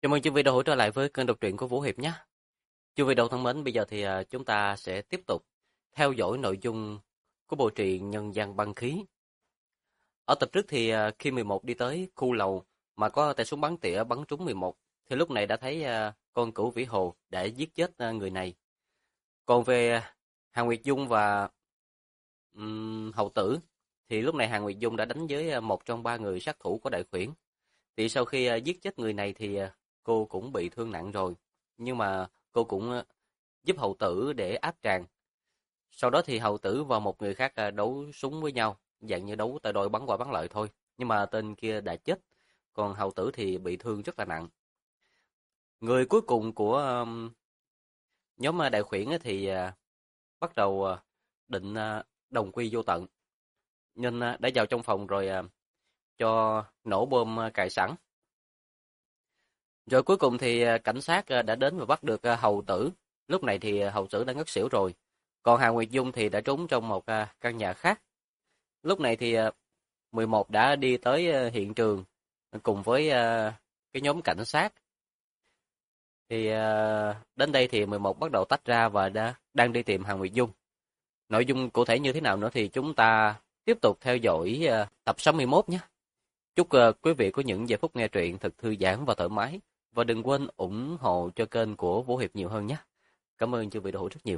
Chào mừng quý vị đã hỗ trở lại với kênh đọc truyện của Vũ Hiệp nhé. Quý vị đầu thân mến, bây giờ thì chúng ta sẽ tiếp tục theo dõi nội dung của bộ truyện Nhân gian băng khí. Ở tập trước thì khi 11 đi tới khu lầu mà có tay súng bắn tỉa bắn trúng 11, thì lúc này đã thấy con cửu vĩ hồ đã giết chết người này. Còn về Hàng Nguyệt Dung và Hầu Tử thì lúc này Hàng Nguyệt Dung đã đánh với một trong ba người sát thủ của Đại Khuyển. Thì sau khi giết chết người này thì cô cũng bị thương nặng rồi. Nhưng mà cô cũng giúp Hầu Tử để áp tràng. Sau đó thì Hầu Tử và một người khác đấu súng với nhau, dạng như đấu tay đôi bắn qua bắn lại thôi. Nhưng mà tên kia đã chết, còn Hầu Tử thì bị thương rất là nặng. Người cuối cùng của nhóm Đại Khuyển thì bắt đầu định đồng quy vô tận. Nên đã vào trong phòng rồi cho nổ bom cài sẵn. Rồi cuối cùng thì cảnh sát đã đến và bắt được Hầu Tử. Lúc này thì Hầu Tử đã ngất xỉu rồi. Còn Hà Nguyệt Dung thì đã trốn trong một căn nhà khác. Lúc này thì 11 đã đi tới hiện trường cùng với cái nhóm cảnh sát. Thì đến đây thì 11 bắt đầu tách ra và đang đi tìm Hà Nguyệt Dung. Nội dung cụ thể như thế nào nữa thì chúng ta tiếp tục theo dõi tập 61 nhé. Chúc quý vị có những giây phút nghe truyện thật thư giãn và thoải mái. Và đừng quên ủng hộ cho kênh của Vũ Hiệp nhiều hơn nhé. Cảm ơn quý vị đã ủng hộ rất nhiều.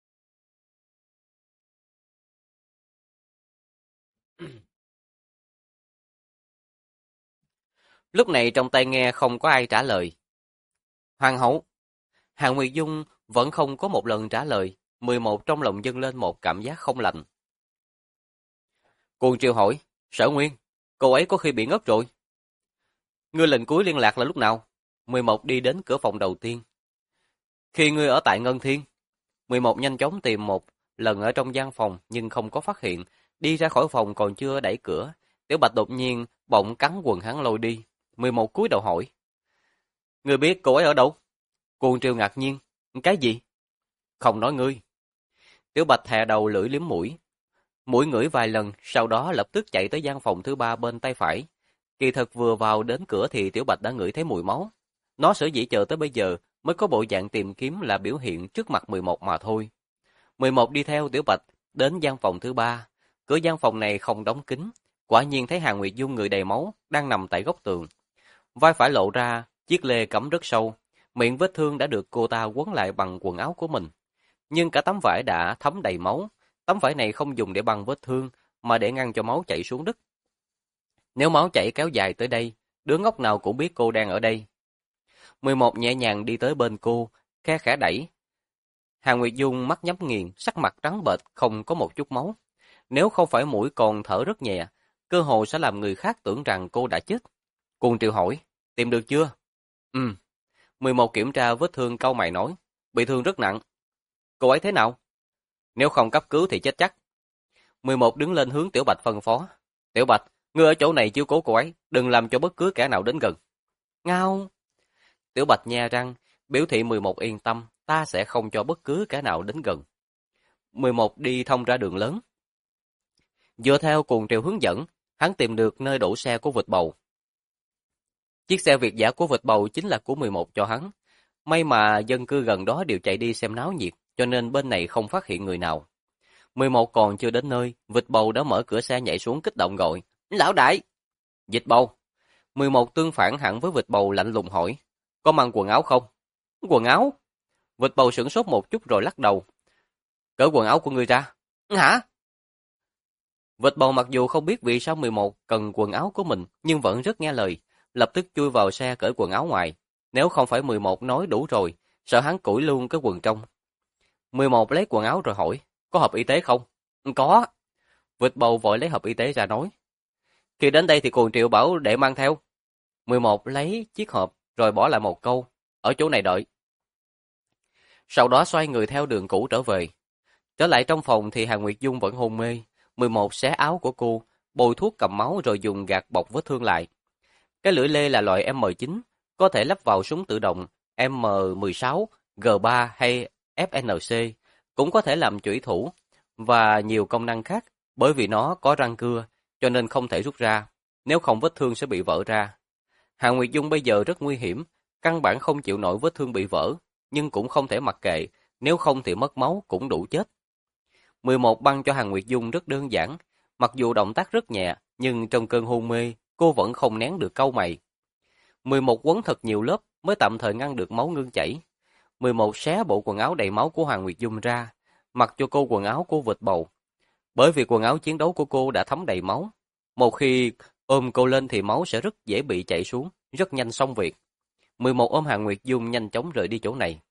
Lúc này trong tai nghe không có ai trả lời. Hoàng hậu, Hạ Nguyệt Dung vẫn không có một lần trả lời. 11 trong lòng dâng lên một cảm giác không lành. Cuồng Triều hỏi, Sở Nguyên, cô ấy có khi bị ngất rồi. Ngươi lần cuối liên lạc là lúc nào? 11 đi đến cửa phòng đầu tiên. Khi ngươi ở tại Ngân Thiên. 11 nhanh chóng tìm một lần ở trong gian phòng nhưng không có phát hiện. Đi ra khỏi phòng còn chưa đẩy cửa. Tiểu Bạch đột nhiên bỗng cắn quần hắn lôi đi. 11 cúi đầu hỏi. Ngươi biết cô ấy ở đâu? Cuồng Triều ngạc nhiên. Cái gì? Không nói ngươi. Tiểu Bạch thè đầu lưỡi liếm mũi. Mũi ngửi vài lần, sau đó lập tức chạy tới gian phòng thứ ba bên tay phải. Kỳ thật vừa vào đến cửa thì Tiểu Bạch đã ngửi thấy mùi máu. Nó sở dĩ chờ tới bây giờ mới có bộ dạng tìm kiếm là biểu hiện trước mặt 11 mà thôi. 11 đi theo Tiểu Bạch đến gian phòng thứ ba. Cửa gian phòng này không đóng kín. Quả nhiên thấy Hà Nguyệt Dung người đầy máu đang nằm tại góc tường. Vai phải lộ ra, chiếc lê cắm rất sâu. Miệng vết thương đã được cô ta quấn lại bằng quần áo của mình. Nhưng cả tấm vải đã thấm đầy máu. Tấm vải này không dùng để băng vết thương, mà để ngăn cho máu chảy xuống đất. Nếu máu chảy kéo dài tới đây, đứa ngốc nào cũng biết cô đang ở đây. 11 nhẹ nhàng đi tới bên cô, khe khẽ đẩy. Hà Nguyệt Dung mắt nhắm nghiền, sắc mặt trắng bệch, không có một chút máu. Nếu không phải mũi còn thở rất nhẹ, cơ hồ sẽ làm người khác tưởng rằng cô đã chết. Cuồng Triều hỏi, tìm được chưa? 11 kiểm tra vết thương cau mày nói, bị thương rất nặng. Cô ấy thế nào? Nếu không cấp cứu thì chết chắc. 11 đứng lên hướng Tiểu Bạch phân phó. Tiểu Bạch, ngươi ở chỗ này chiếu cố cô ấy, đừng làm cho bất cứ kẻ nào đến gần. Ngao. Tiểu Bạch nhe răng, biểu thị 11 yên tâm, ta sẽ không cho bất cứ kẻ nào đến gần. 11 đi thông ra đường lớn. Dựa theo Cuồng Triều hướng dẫn, hắn tìm được nơi đổ xe của vịt bầu. Chiếc xe Việt giả của vịt bầu chính là của 11 cho hắn. May mà dân cư gần đó đều chạy đi xem náo nhiệt, cho nên bên này không phát hiện người nào. 11 còn chưa đến nơi, vịt bầu đã mở cửa xe nhảy xuống kích động gọi. Lão đại! Vịt bầu! 11 tương phản hẳn với vịt bầu lạnh lùng hỏi. Có mang quần áo không? Quần áo? Vịt bầu sửng sốt một chút rồi lắc đầu. Cởi quần áo của ngươi ra. Hả? Vịt bầu mặc dù không biết vì sao 11 cần quần áo của mình, nhưng vẫn rất nghe lời. Lập tức chui vào xe cởi quần áo ngoài. Nếu không phải 11 nói đủ rồi, sợ hắn cởi luôn cái quần trong. 11 lấy quần áo rồi hỏi. Có hộp y tế không? Có. Vịt bầu vội lấy hộp y tế ra nói. Khi đến đây thì Cuồng Triều bảo để mang theo. 11 lấy chiếc hộp rồi bỏ lại một câu. Ở chỗ này đợi. Sau đó xoay người theo đường cũ trở về. Trở lại trong phòng thì Hà Nguyệt Dung vẫn hôn mê. 11 xé áo của cô, bôi thuốc cầm máu rồi dùng gạt bọc vết thương lại. Cái lưỡi lê là loại M9, có thể lắp vào súng tự động M16, G3 hay FNC, cũng có thể làm chủy thủ và nhiều công năng khác, bởi vì nó có răng cưa, cho nên không thể rút ra, nếu không vết thương sẽ bị vỡ ra. Hà Nguyệt Dung bây giờ rất nguy hiểm, căn bản không chịu nổi vết thương bị vỡ, nhưng cũng không thể mặc kệ, nếu không thì mất máu cũng đủ chết. 11 băng cho Hàn Nguyệt Dung rất đơn giản, mặc dù động tác rất nhẹ, nhưng trong cơn hôn mê, cô vẫn không nén được cau mày. 11 quấn thật nhiều lớp mới tạm thời ngăn được máu ngưng chảy. 11 xé bộ quần áo đầy máu của Hàn Nguyệt Dung ra, mặc cho cô quần áo của vịt bầu. Bởi vì quần áo chiến đấu của cô đã thấm đầy máu. Một khi ôm cô lên thì máu sẽ rất dễ bị chảy xuống, rất nhanh xong việc. 11 ôm Hàn Nguyệt Dung nhanh chóng rời đi chỗ này.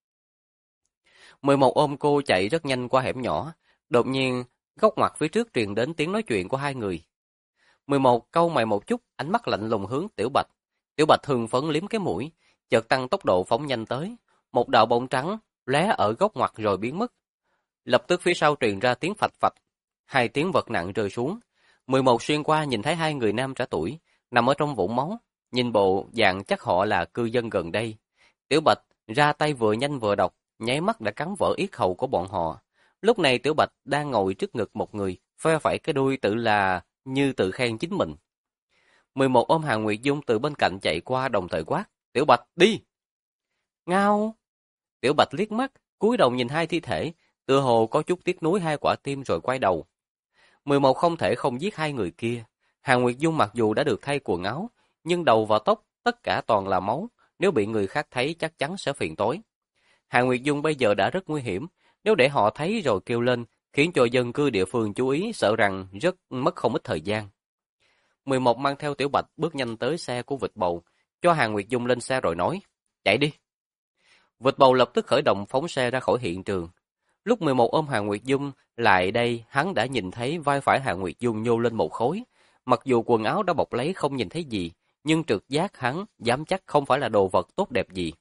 11 ôm cô chạy rất nhanh qua hẻm nhỏ, đột nhiên góc ngoặt phía trước truyền đến tiếng nói chuyện của hai người. 11 cau mày một chút, ánh mắt lạnh lùng hướng Tiểu Bạch. Tiểu Bạch hưng phấn liếm cái mũi, chợt tăng tốc độ phóng nhanh tới. Một đạo bóng trắng lóe ở góc ngoặt rồi biến mất. Lập tức phía sau truyền ra tiếng phạch phạch, hai tiếng vật nặng rơi xuống. 11 xuyên qua nhìn thấy hai người nam trẻ tuổi nằm ở trong vũng máu, nhìn bộ dạng chắc họ là cư dân gần đây. Tiểu Bạch ra tay vừa nhanh vừa độc, nháy mắt đã cắn vỡ yết hầu của bọn họ. Lúc này Tiểu Bạch đang ngồi trước ngực một người, phe phẩy cái đuôi như tự khen chính mình. 11 ôm Hàn Nguyệt Dung từ bên cạnh chạy qua đồng thời quát, Tiểu Bạch đi! Ngao! Tiểu Bạch liếc mắt, cúi đầu nhìn hai thi thể, tựa hồ có chút tiếc nuối hai quả tim rồi quay đầu. 11 không thể không giết hai người kia. Hàn Nguyệt Dung mặc dù đã được thay quần áo, nhưng đầu và tóc tất cả toàn là máu, nếu bị người khác thấy chắc chắn sẽ phiền toái. Hàn Nguyệt Dung bây giờ đã rất nguy hiểm, nếu để họ thấy rồi kêu lên, khiến cho dân cư địa phương chú ý, sợ rằng rất mất không ít thời gian. 11 mang theo Tiểu Bạch bước nhanh tới xe của vịt bầu, cho Hàn Nguyệt Dung lên xe rồi nói, chạy đi. Vịt bầu lập tức khởi động phóng xe ra khỏi hiện trường. Lúc 11 ôm Hàn Nguyệt Dung lại đây, hắn đã nhìn thấy vai phải Hàn Nguyệt Dung nhô lên một khối. Mặc dù quần áo đã bọc lấy không nhìn thấy gì, nhưng trực giác hắn dám chắc không phải là đồ vật tốt đẹp gì.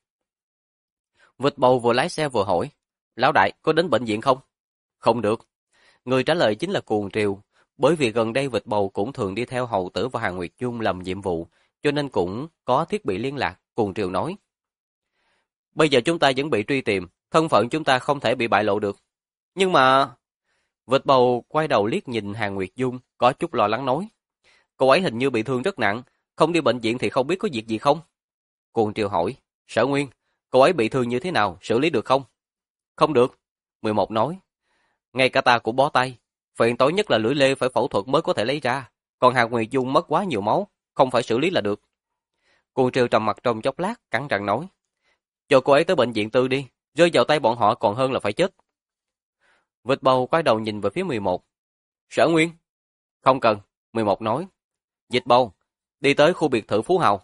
Vịt bầu vừa lái xe vừa hỏi, Lão đại, có đến bệnh viện không? Không được. Người trả lời chính là Cuồng Triều, bởi vì gần đây vịt bầu cũng thường đi theo hầu tử và Hàn Nguyệt Dung làm nhiệm vụ, cho nên cũng có thiết bị liên lạc. Cuồng Triều nói, bây giờ chúng ta vẫn bị truy tìm, thân phận chúng ta không thể bị bại lộ được. Nhưng mà... Vịt bầu quay đầu liếc nhìn Hàn Nguyệt Dung, có chút lo lắng nói, cô ấy hình như bị thương rất nặng, không đi bệnh viện thì không biết có việc gì không? Cuồng Triều hỏi, Sở Nguyên, cô ấy bị thương như thế nào, xử lý được không? Không được, 11 nói, ngay cả ta cũng bó tay, phiền toái nhất là lưỡi lê phải phẫu thuật mới có thể lấy ra, còn Hàn Nguyệt Dung mất quá nhiều máu, không phải xử lý là được. Cuồng Triều trầm mặt trong chốc lát, cắn răng nói, cho cô ấy tới bệnh viện tư đi, rơi vào tay bọn họ còn hơn là phải chết. Vịt bầu quay đầu nhìn về phía 11. Sở Nguyên? Không cần, 11 nói. Vịt bầu, đi tới khu biệt thự Phú Hào.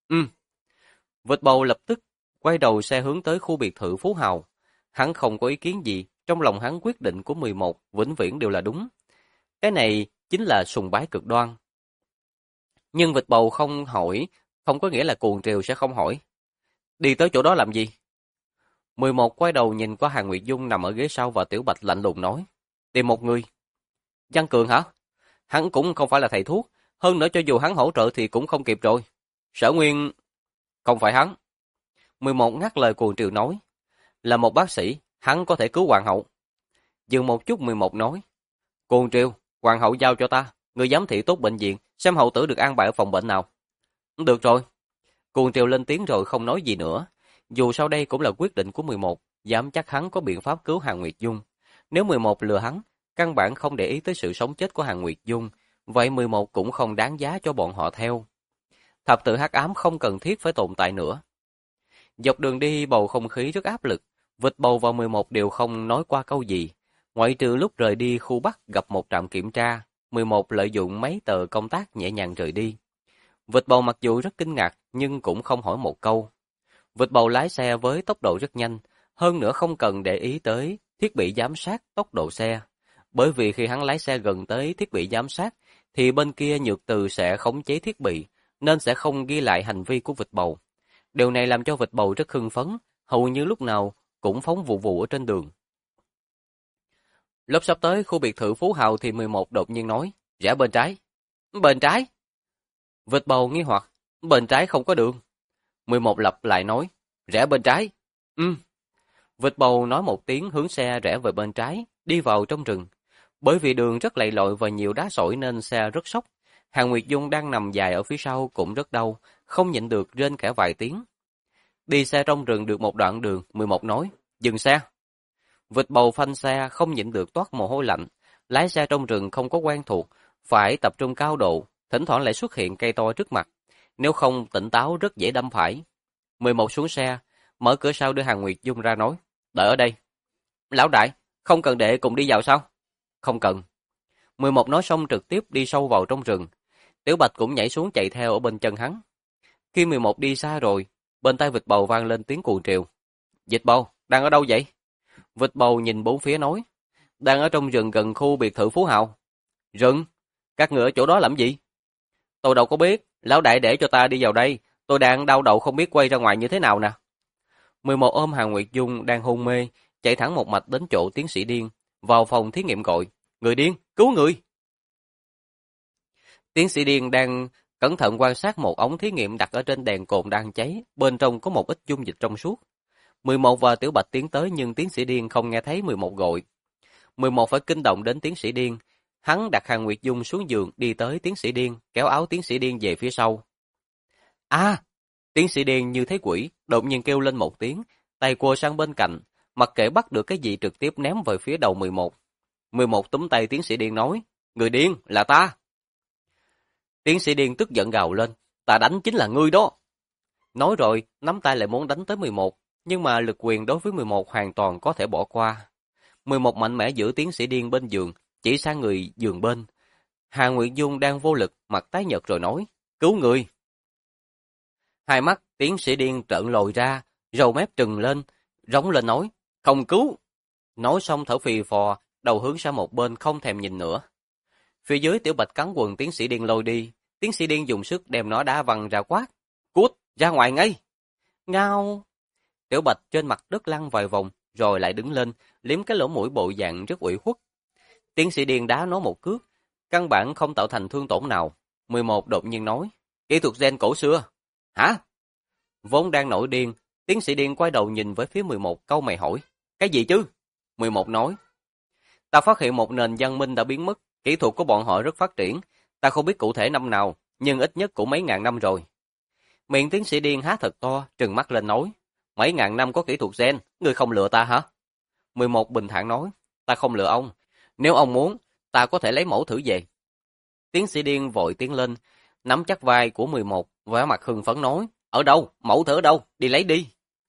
Vịt bầu lập tức quay đầu xe hướng tới khu biệt thự Phú Hào. Hắn không có ý kiến gì, trong lòng hắn quyết định của 11 vĩnh viễn đều là đúng. Cái này chính là sùng bái cực đoan. Nhưng vịt bầu không hỏi, không có nghĩa là Cuồng Triều sẽ không hỏi. Đi tới chỗ đó làm gì? 11 quay đầu nhìn qua Hàn Nguyệt Dung nằm ở ghế sau và Tiểu Bạch lạnh lùng nói, tìm một người. Văn Cường hả? Hắn cũng không phải là thầy thuốc, hơn nữa cho dù hắn hỗ trợ thì cũng không kịp rồi. Sở Nguyên... Không phải hắn. 11 ngắt lời Cuồng Triều nói, là một bác sĩ, hắn có thể cứu hoàng hậu. Dừng một chút 11 nói, Cuồng Triều, hoàng hậu giao cho ta, người giám thị tốt bệnh viện, xem hậu tử được an bài ở phòng bệnh nào. Được rồi. Cuồng Triều lên tiếng rồi không nói gì nữa. Dù sau đây cũng là quyết định của 11, dám chắc hắn có biện pháp cứu Hàn Nguyệt Dung. Nếu 11 lừa hắn, căn bản không để ý tới sự sống chết của Hàn Nguyệt Dung, vậy 11 cũng không đáng giá cho bọn họ theo. Thập tự hắc ám không cần thiết phải tồn tại nữa. Dọc đường đi bầu không khí rất áp lực, vịt bầu và 11 đều không nói qua câu gì. Ngoại trừ lúc rời đi khu Bắc gặp một trạm kiểm tra, 11 lợi dụng mấy tờ công tác nhẹ nhàng rời đi. Vịt bầu mặc dù rất kinh ngạc nhưng cũng không hỏi một câu. Vịt bầu lái xe với tốc độ rất nhanh, hơn nữa không cần để ý tới thiết bị giám sát tốc độ xe. Bởi vì khi hắn lái xe gần tới thiết bị giám sát, thì bên kia Nhược Từ sẽ khống chế thiết bị, nên sẽ không ghi lại hành vi của vịt bầu. Điều này làm cho vịt bầu rất hưng phấn, hầu như lúc nào cũng phóng vụ vụ ở trên đường. Lúc sắp tới khu biệt thự Phú Hào thì 11 đột nhiên nói, rẽ bên trái. Bên trái? Vịt bầu nghi hoặc, bên trái không có đường. 11 lặp lại nói, rẽ bên trái. Vịt bầu nói một tiếng hướng xe rẽ về bên trái, đi vào trong rừng. Bởi vì đường rất lầy lội và nhiều đá sỏi nên xe rất sốc. Hàn Nguyệt Dung đang nằm dài ở phía sau cũng rất đau, không nhịn được rên khẽ vài tiếng. Đi xe trong rừng được một đoạn đường, 11 nói, dừng xe. Vịt bầu phanh xe không nhịn được toát mồ hôi lạnh. Lái xe trong rừng không có quen thuộc, phải tập trung cao độ, thỉnh thoảng lại xuất hiện cây to trước mặt. Nếu không tỉnh táo rất dễ đâm phải. 11 xuống xe, mở cửa sau đưa Hàn Nguyệt Dung ra nói, đợi ở đây. Lão đại, không cần đệ cùng đi vào sao? Không cần. 11 nói xong trực tiếp đi sâu vào trong rừng. Tiểu Bạch cũng nhảy xuống chạy theo ở bên chân hắn. Khi 11 đi xa rồi, bên tai vịt bầu vang lên tiếng cuồng triều. Vịt bầu, đang ở đâu vậy? Vịt bầu nhìn bốn phía nói, đang ở trong rừng gần khu biệt thự Phú Hào. Rừng? Các người ở chỗ đó làm gì? Tôi đâu có biết, lão đại để cho ta đi vào đây, tôi đang đau đầu không biết quay ra ngoài như thế nào nè. 11 ôm Hàn Nguyệt Dung đang hôn mê, chạy thẳng một mạch đến chỗ tiến sĩ điên, vào phòng thí nghiệm gọi, người điên, cứu người. Tiến sĩ điên đang cẩn thận quan sát một ống thí nghiệm đặt ở trên đèn cồn đang cháy, bên trong có một ít dung dịch trong suốt. 11 và Tiểu Bạch tiến tới nhưng tiến sĩ điên không nghe thấy 11 gọi. 11 phải kinh động đến tiến sĩ điên. Hắn đặt Hàn Nguyệt Dung xuống giường đi tới tiến sĩ điên, kéo áo tiến sĩ điên về phía sau. A! Tiến sĩ điên như thấy quỷ, đột nhiên kêu lên một tiếng, tay quơ sang bên cạnh, mặc kệ bắt được cái gì trực tiếp ném về phía đầu 11. 11 túm tay tiến sĩ điên nói, người điên là ta. Tiến sĩ điên tức giận gào lên, ta đánh chính là ngươi đó. Nói rồi, nắm tay lại muốn đánh tới 11, nhưng mà lực quyền đối với 11 hoàn toàn có thể bỏ qua. 11 mạnh mẽ giữ tiến sĩ điên bên giường, chỉ sang người giường bên. Hàn Nguyệt Dung đang vô lực, mặt tái nhợt rồi nói, cứu người. Hai mắt tiến sĩ điên trợn lồi ra, râu mép trừng lên, rống lên nói, không cứu. Nói xong thở phì phò, đầu hướng sang một bên không thèm nhìn nữa. Phía dưới Tiểu Bạch cắn quần tiến sĩ điên lôi đi, tiến sĩ điên dùng sức đem nó đá văng ra quát, cút, ra ngoài ngay. Ngao. Tiểu Bạch trên mặt đất lăn vài vòng, rồi lại đứng lên, liếm cái lỗ mũi bộ dạng rất ủy khuất. Tiến sĩ điên đá nó một cước, căn bản không tạo thành thương tổn nào. 11 đột nhiên nói, kỹ thuật gen cổ xưa. Hả? Vốn đang nổi điên, tiến sĩ điên quay đầu nhìn với phía 11 câu mày hỏi, cái gì chứ? 11 nói, ta phát hiện một nền văn minh đã biến mất, kỹ thuật của bọn họ rất phát triển, ta không biết cụ thể năm nào, nhưng ít nhất cũng mấy ngàn năm rồi. Miệng tiến sĩ điên há thật to, trừng mắt lên nói, mấy ngàn năm có kỹ thuật gen, ngươi không lừa ta hả? 11 bình thản nói, ta không lừa ông, nếu ông muốn, ta có thể lấy mẫu thử về. Tiến sĩ điên vội tiến lên, nắm chắc vai của 11, vẻ mặt hưng phấn nói, ở đâu, mẫu thử ở đâu, đi lấy đi.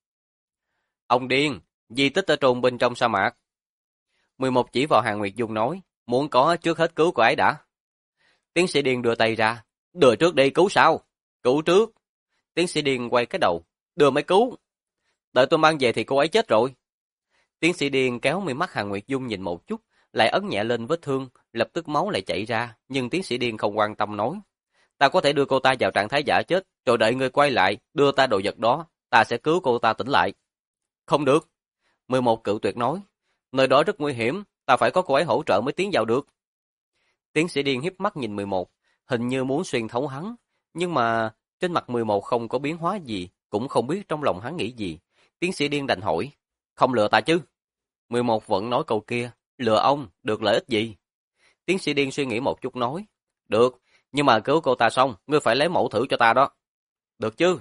Ông điên, di tích ở trôn bên trong sa mạc. 11 chỉ vào Hàn Nguyệt Dung nói, muốn có trước hết cứu cô ấy đã. Tiến sĩ điên đưa tay ra, đưa trước đi cứu sao? Cứu trước. Tiến sĩ điên quay cái đầu, đưa mới cứu. Đợi tôi mang về thì cô ấy chết rồi. Tiến sĩ điên kéo mi mắt Hàn Nguyệt Dung nhìn một chút, lại ấn nhẹ lên vết thương, lập tức máu lại chảy ra, nhưng tiến sĩ điên không quan tâm nói. Ta có thể đưa cô ta vào trạng thái giả chết, rồi đợi người quay lại, đưa ta đồ vật đó, ta sẽ cứu cô ta tỉnh lại. Không được. 11 cự tuyệt nói. Nơi đó rất nguy hiểm, ta phải có cô ấy hỗ trợ mới tiến vào được. Tiến sĩ điên hiếp mắt nhìn 11, hình như muốn xuyên thấu hắn, nhưng mà trên mặt 11 không có biến hóa gì, cũng không biết trong lòng hắn nghĩ gì. Tiến sĩ điên đành hỏi, không lừa ta chứ? 11 vẫn nói câu kia, lừa ông, được lợi ích gì? Tiến sĩ điên suy nghĩ một chút nói, được, nhưng mà cứu cô ta xong, ngươi phải lấy mẫu thử cho ta đó. Được chứ?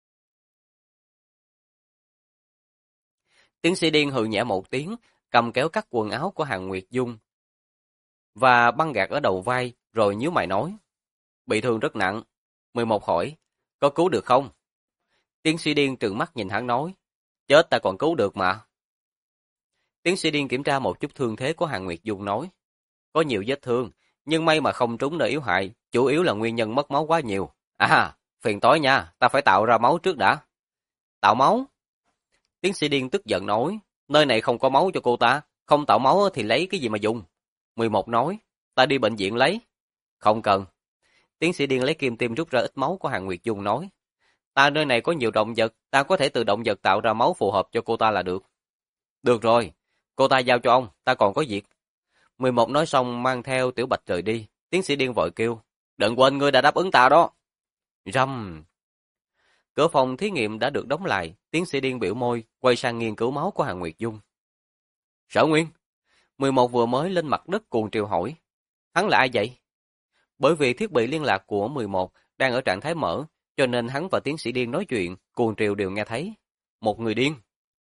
Tiến sĩ điên hừ nhẹ một tiếng, cầm kéo cắt quần áo của Hàn Nguyệt Dung và băng gạc ở đầu vai, rồi nhíu mày nói, bị thương rất nặng. 11 hỏi, có cứu được không? Tiến sĩ điên trừng mắt nhìn hắn nói, chết ta còn cứu được mà. Tiến sĩ điên kiểm tra một chút thương thế của Hàn Nguyệt Dung nói, có nhiều vết thương, nhưng may mà không trúng nơi yếu hại, chủ yếu là nguyên nhân mất máu quá nhiều. À, phiền toái nha, ta phải tạo ra máu trước đã. Tạo máu? Tiến sĩ điên tức giận nói, nơi này không có máu cho cô ta, không tạo máu thì lấy cái gì mà dùng. 11 nói, ta đi bệnh viện lấy. Không cần. Tiến sĩ điên lấy kim tiêm rút ra ít máu của Hàn Nguyệt Dung nói, ta nơi này có nhiều động vật, ta có thể từ động vật tạo ra máu phù hợp cho cô ta là được. Được rồi, cô ta giao cho ông, ta còn có việc. 11 nói xong mang theo Tiểu Bạch rời đi, tiến sĩ điên vội kêu, đừng quên ngươi đã đáp ứng ta đó. Rầm. Cửa phòng thí nghiệm đã được đóng lại, tiến sĩ điên biểu môi, quay sang nghiên cứu máu của Hàn Nguyệt Dung. Sở Nguyên. 11 vừa mới lên mặt đất cuồng triều hỏi, hắn là ai vậy? Bởi vì thiết bị liên lạc của 11 đang ở trạng thái mở, cho nên hắn và tiến sĩ điên nói chuyện, cuồng triều đều nghe thấy. một người điên.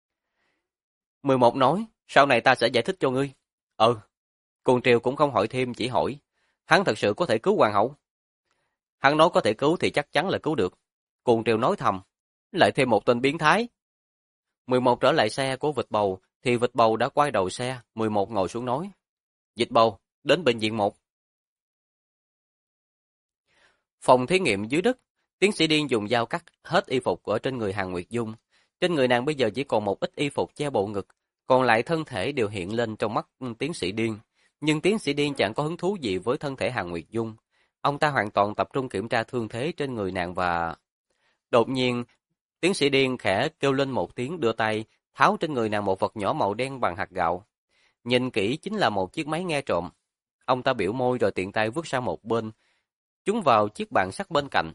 11 nói, sau này ta sẽ giải thích cho ngươi. Cuồng Triều cũng không hỏi thêm, chỉ hỏi, hắn thật sự có thể cứu hoàng hậu? Hắn nói có thể cứu thì chắc chắn là cứu được. Cuồng Triều nói thầm, lại thêm một tên biến thái. 11 trở lại xe của Vịt Bầu, thì Vịt Bầu đã quay đầu xe, 11 ngồi xuống nói, Vịt Bầu, đến bệnh viện 1. Phòng thí nghiệm dưới đất, tiến sĩ Điên dùng dao cắt hết y phục ở trên người Hàn Nguyệt Dung. Trên người nàng bây giờ chỉ còn một ít y phục che bộ ngực, còn lại thân thể đều hiện lên trong mắt tiến sĩ Điên. Nhưng tiến sĩ Điên chẳng có hứng thú gì với thân thể Hàn Nguyệt Dung. Ông ta hoàn toàn tập trung kiểm tra thương thế trên người nàng và... Đột nhiên, tiến sĩ Điên khẽ kêu lên một tiếng, đưa tay, tháo trên người nàng một vật nhỏ màu đen bằng hạt gạo. Nhìn kỹ chính là một chiếc máy nghe trộm. Ông ta biểu môi rồi tiện tay vứt sang một bên, trúng vào chiếc bàn sắt bên cạnh.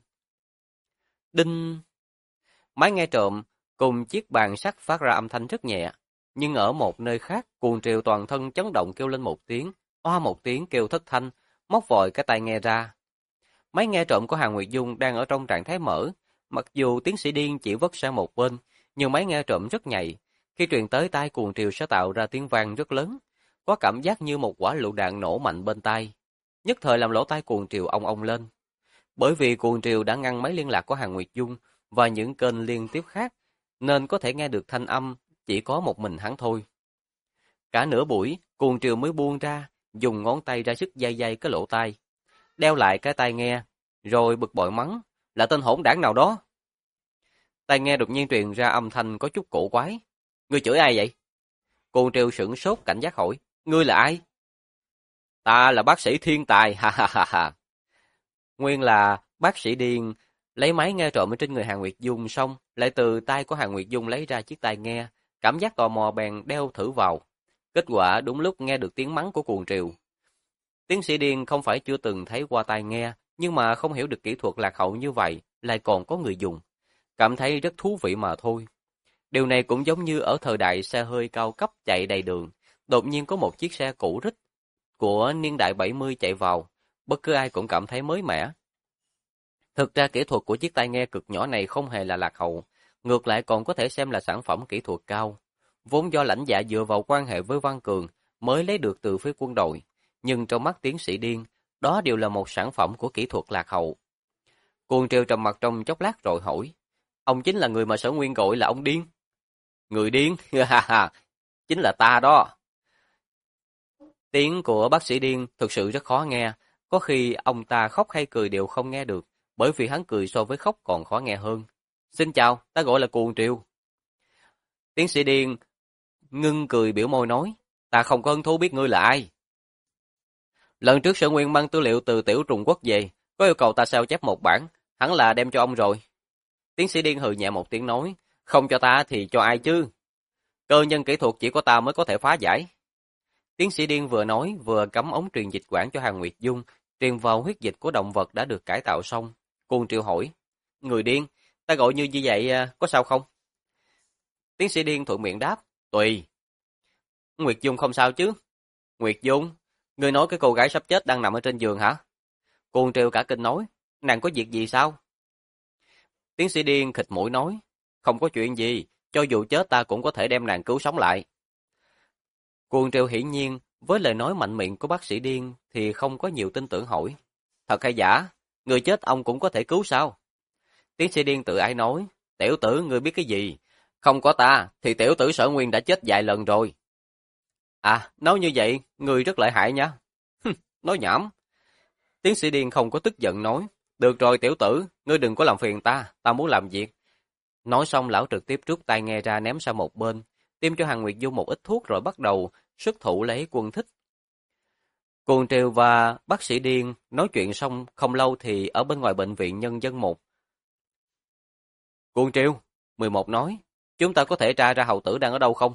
Đinh! Máy nghe trộm cùng chiếc bàn sắt phát ra âm thanh rất nhẹ, nhưng ở một nơi khác, Cuồng Triều toàn thân chấn động kêu lên một tiếng, oa một tiếng kêu thất thanh, móc vội cái tai nghe ra. Máy nghe trộm của Hàn Nguyệt Dung đang ở trong trạng thái mở, mặc dù tiến sĩ Điên chỉ vứt sang một bên, nhưng máy nghe trộm rất nhạy, khi truyền tới tai Cuồng Triều sẽ tạo ra tiếng vang rất lớn, có cảm giác như một quả lựu đạn nổ mạnh bên tai, nhất thời làm lỗ tai Cuồng Triều ong ong lên. Bởi vì Cuồng Triều đã ngăn máy liên lạc của Hàn Nguyệt Dung và những kênh liên tiếp khác, nên có thể nghe được thanh âm chỉ có một mình hắn thôi. Cả nửa buổi, Cuồng Triều mới buông ra, dùng ngón tay ra sức day day cái lỗ tai, đeo lại cái tai nghe, rồi bực bội mắng, là tên hỗn đảng nào đó. Tai nghe đột nhiên truyền ra âm thanh có chút cổ quái. Ngươi chửi ai vậy? Cuồng Triều sửng sốt cảnh giác hỏi, ngươi là ai? Ta là bác sĩ thiên tài, ha ha ha ha. Nguyên là bác sĩ Điên lấy máy nghe trộm ở trên người Hàn Nguyệt Dung xong, lại từ tay của Hàn Nguyệt Dung lấy ra chiếc tai nghe, cảm giác tò mò bèn đeo thử vào. Kết quả đúng lúc nghe được tiếng mắng của Cuồng Triều. Tiến sĩ Điên không phải chưa từng thấy qua tai nghe, nhưng mà không hiểu được kỹ thuật lạc hậu như vậy, lại còn có người dùng. Cảm thấy rất thú vị mà thôi. Điều này cũng giống như ở thời đại xe hơi cao cấp chạy đầy đường, đột nhiên có một chiếc xe cũ rích của niên đại 70 chạy vào, bất cứ ai cũng cảm thấy mới mẻ. Thực ra kỹ thuật của chiếc tai nghe cực nhỏ này không hề là lạc hậu, ngược lại còn có thể xem là sản phẩm kỹ thuật cao. Vốn do lãnh dạ dựa vào quan hệ với Văn Cường mới lấy được từ phía quân đội, nhưng trong mắt tiến sĩ Điên, đó đều là một sản phẩm của kỹ thuật lạc hậu. Cuồng Triều trầm mặt trong chốc lát rồi hỏi, ông chính là người mà Sở Nguyên gọi là ông điên? Người điên? Ha ha, chính là ta đó. Tiếng của bác sĩ Điên thực sự rất khó nghe, có khi ông ta khóc hay cười đều không nghe được, bởi vì hắn cười so với khóc còn khó nghe hơn. Xin chào, ta gọi là Cuồng Triều. Tiến sĩ Điên ngưng cười biểu môi nói, ta không có hứng thú biết ngươi là ai. Lần trước Sở Nguyên mang tư liệu từ Tiểu Trùng Quốc về, có yêu cầu ta sao chép một bản, hẳn là đem cho ông rồi. Tiến sĩ Điên hừ nhẹ một tiếng nói, không cho ta thì cho ai chứ? Cơ nhân kỹ thuật chỉ có ta mới có thể phá giải. Tiến sĩ Điên vừa nói vừa cắm ống truyền dịch quản cho Hàn Nguyệt Dung, truyền vào huyết dịch của động vật đã được cải tạo xong. Cuồng Triều hỏi, người điên, ta gọi như vậy có sao không? Tiến sĩ Điên thuận miệng đáp, tùy. Nguyệt Dung không sao chứ? Nguyệt Dung, ngươi nói cái cô gái sắp chết đang nằm ở trên giường hả? Cuồng Triều cả kinh nói, nàng có việc gì sao? Tiến sĩ Điên khịt mũi nói, không có chuyện gì, cho dù chết ta cũng có thể đem nàng cứu sống lại. Cuồng Triều hiển nhiên, với lời nói mạnh miệng của bác sĩ Điên thì không có nhiều tin tưởng hỏi. Thật hay giả? Người chết ông cũng có thể cứu sao? Tiến sĩ Điên tự ái nói, tiểu tử ngươi biết cái gì? Không có ta, thì tiểu tử Sở Nguyên đã chết vài lần rồi. À, nói như vậy, ngươi rất lợi hại nha. Nói nhảm. Tiến sĩ Điên không có tức giận nói, được rồi tiểu tử, ngươi đừng có làm phiền ta, ta muốn làm việc. Nói xong lão trực tiếp rút tai nghe ra ném sang một bên, tiêm cho Hàn Nguyệt Dung một ít thuốc rồi bắt đầu xuất thủ lấy quân thích. Cuồng Triều và bác sĩ Điên nói chuyện xong không lâu thì ở bên ngoài bệnh viện Nhân dân 1. Cuồng Triều, 11 nói, chúng ta có thể tra ra hầu tử đang ở đâu không?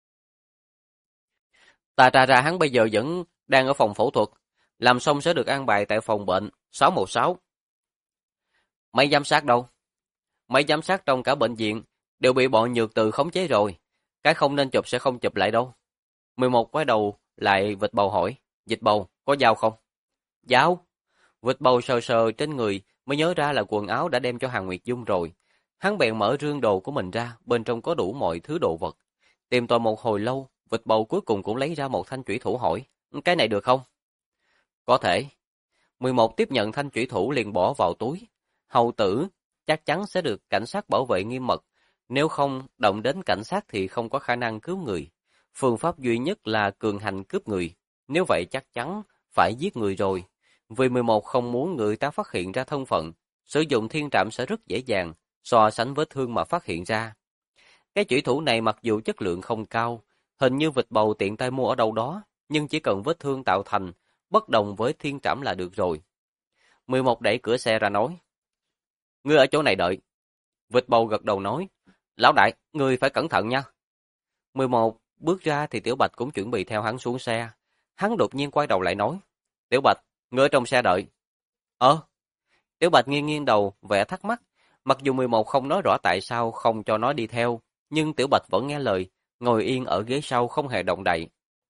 Ta tra ra hắn bây giờ vẫn đang ở phòng phẫu thuật, làm xong sẽ được an bài tại phòng bệnh 616. Máy giám sát đâu? Máy giám sát trong cả bệnh viện đều bị bọn Nhược Từ khống chế rồi, cái không nên chụp sẽ không chụp lại đâu. 11 quay đầu lại Vịt Bầu hỏi, Vịt Bầu, có dao không? Dao? Vịt Bầu sờ sờ trên người mới nhớ ra là quần áo đã đem cho Hàn Nguyệt Dung rồi. Hắn bèn mở rương đồ của mình ra, bên trong có đủ mọi thứ đồ vật. Tìm tòi một hồi lâu, vịt bầu cuối cùng cũng lấy ra một thanh chủy thủ hỏi, cái này được không? Có thể. 11 tiếp nhận thanh chủy thủ liền bỏ vào túi. Hầu tử chắc chắn sẽ được cảnh sát bảo vệ nghiêm mật. Nếu không động đến cảnh sát thì không có khả năng cứu người. Phương pháp duy nhất là cường hành cướp người. Nếu vậy chắc chắn phải giết người rồi. Vì 11 không muốn người ta phát hiện ra thân phận, sử dụng thiên trảm sẽ rất dễ dàng, so sánh vết thương mà phát hiện ra. Cái chủy thủ này mặc dù chất lượng không cao, hình như vịt bầu tiện tay mua ở đâu đó, nhưng chỉ cần vết thương tạo thành, bất đồng với thiên trảm là được rồi. 11 đẩy cửa xe ra nói, ngươi ở chỗ này đợi. Vịt bầu gật đầu nói, lão đại, ngươi phải cẩn thận nha. 11 bước ra thì Tiểu Bạch cũng chuẩn bị theo hắn xuống xe. Hắn đột nhiên quay đầu lại nói, Tiểu Bạch, ngươi ở trong xe đợi. Tiểu Bạch nghiêng nghiêng đầu, vẻ thắc mắc. Mặc dù 11 không nói rõ tại sao không cho nó đi theo, nhưng Tiểu Bạch vẫn nghe lời, ngồi yên ở ghế sau không hề động đậy.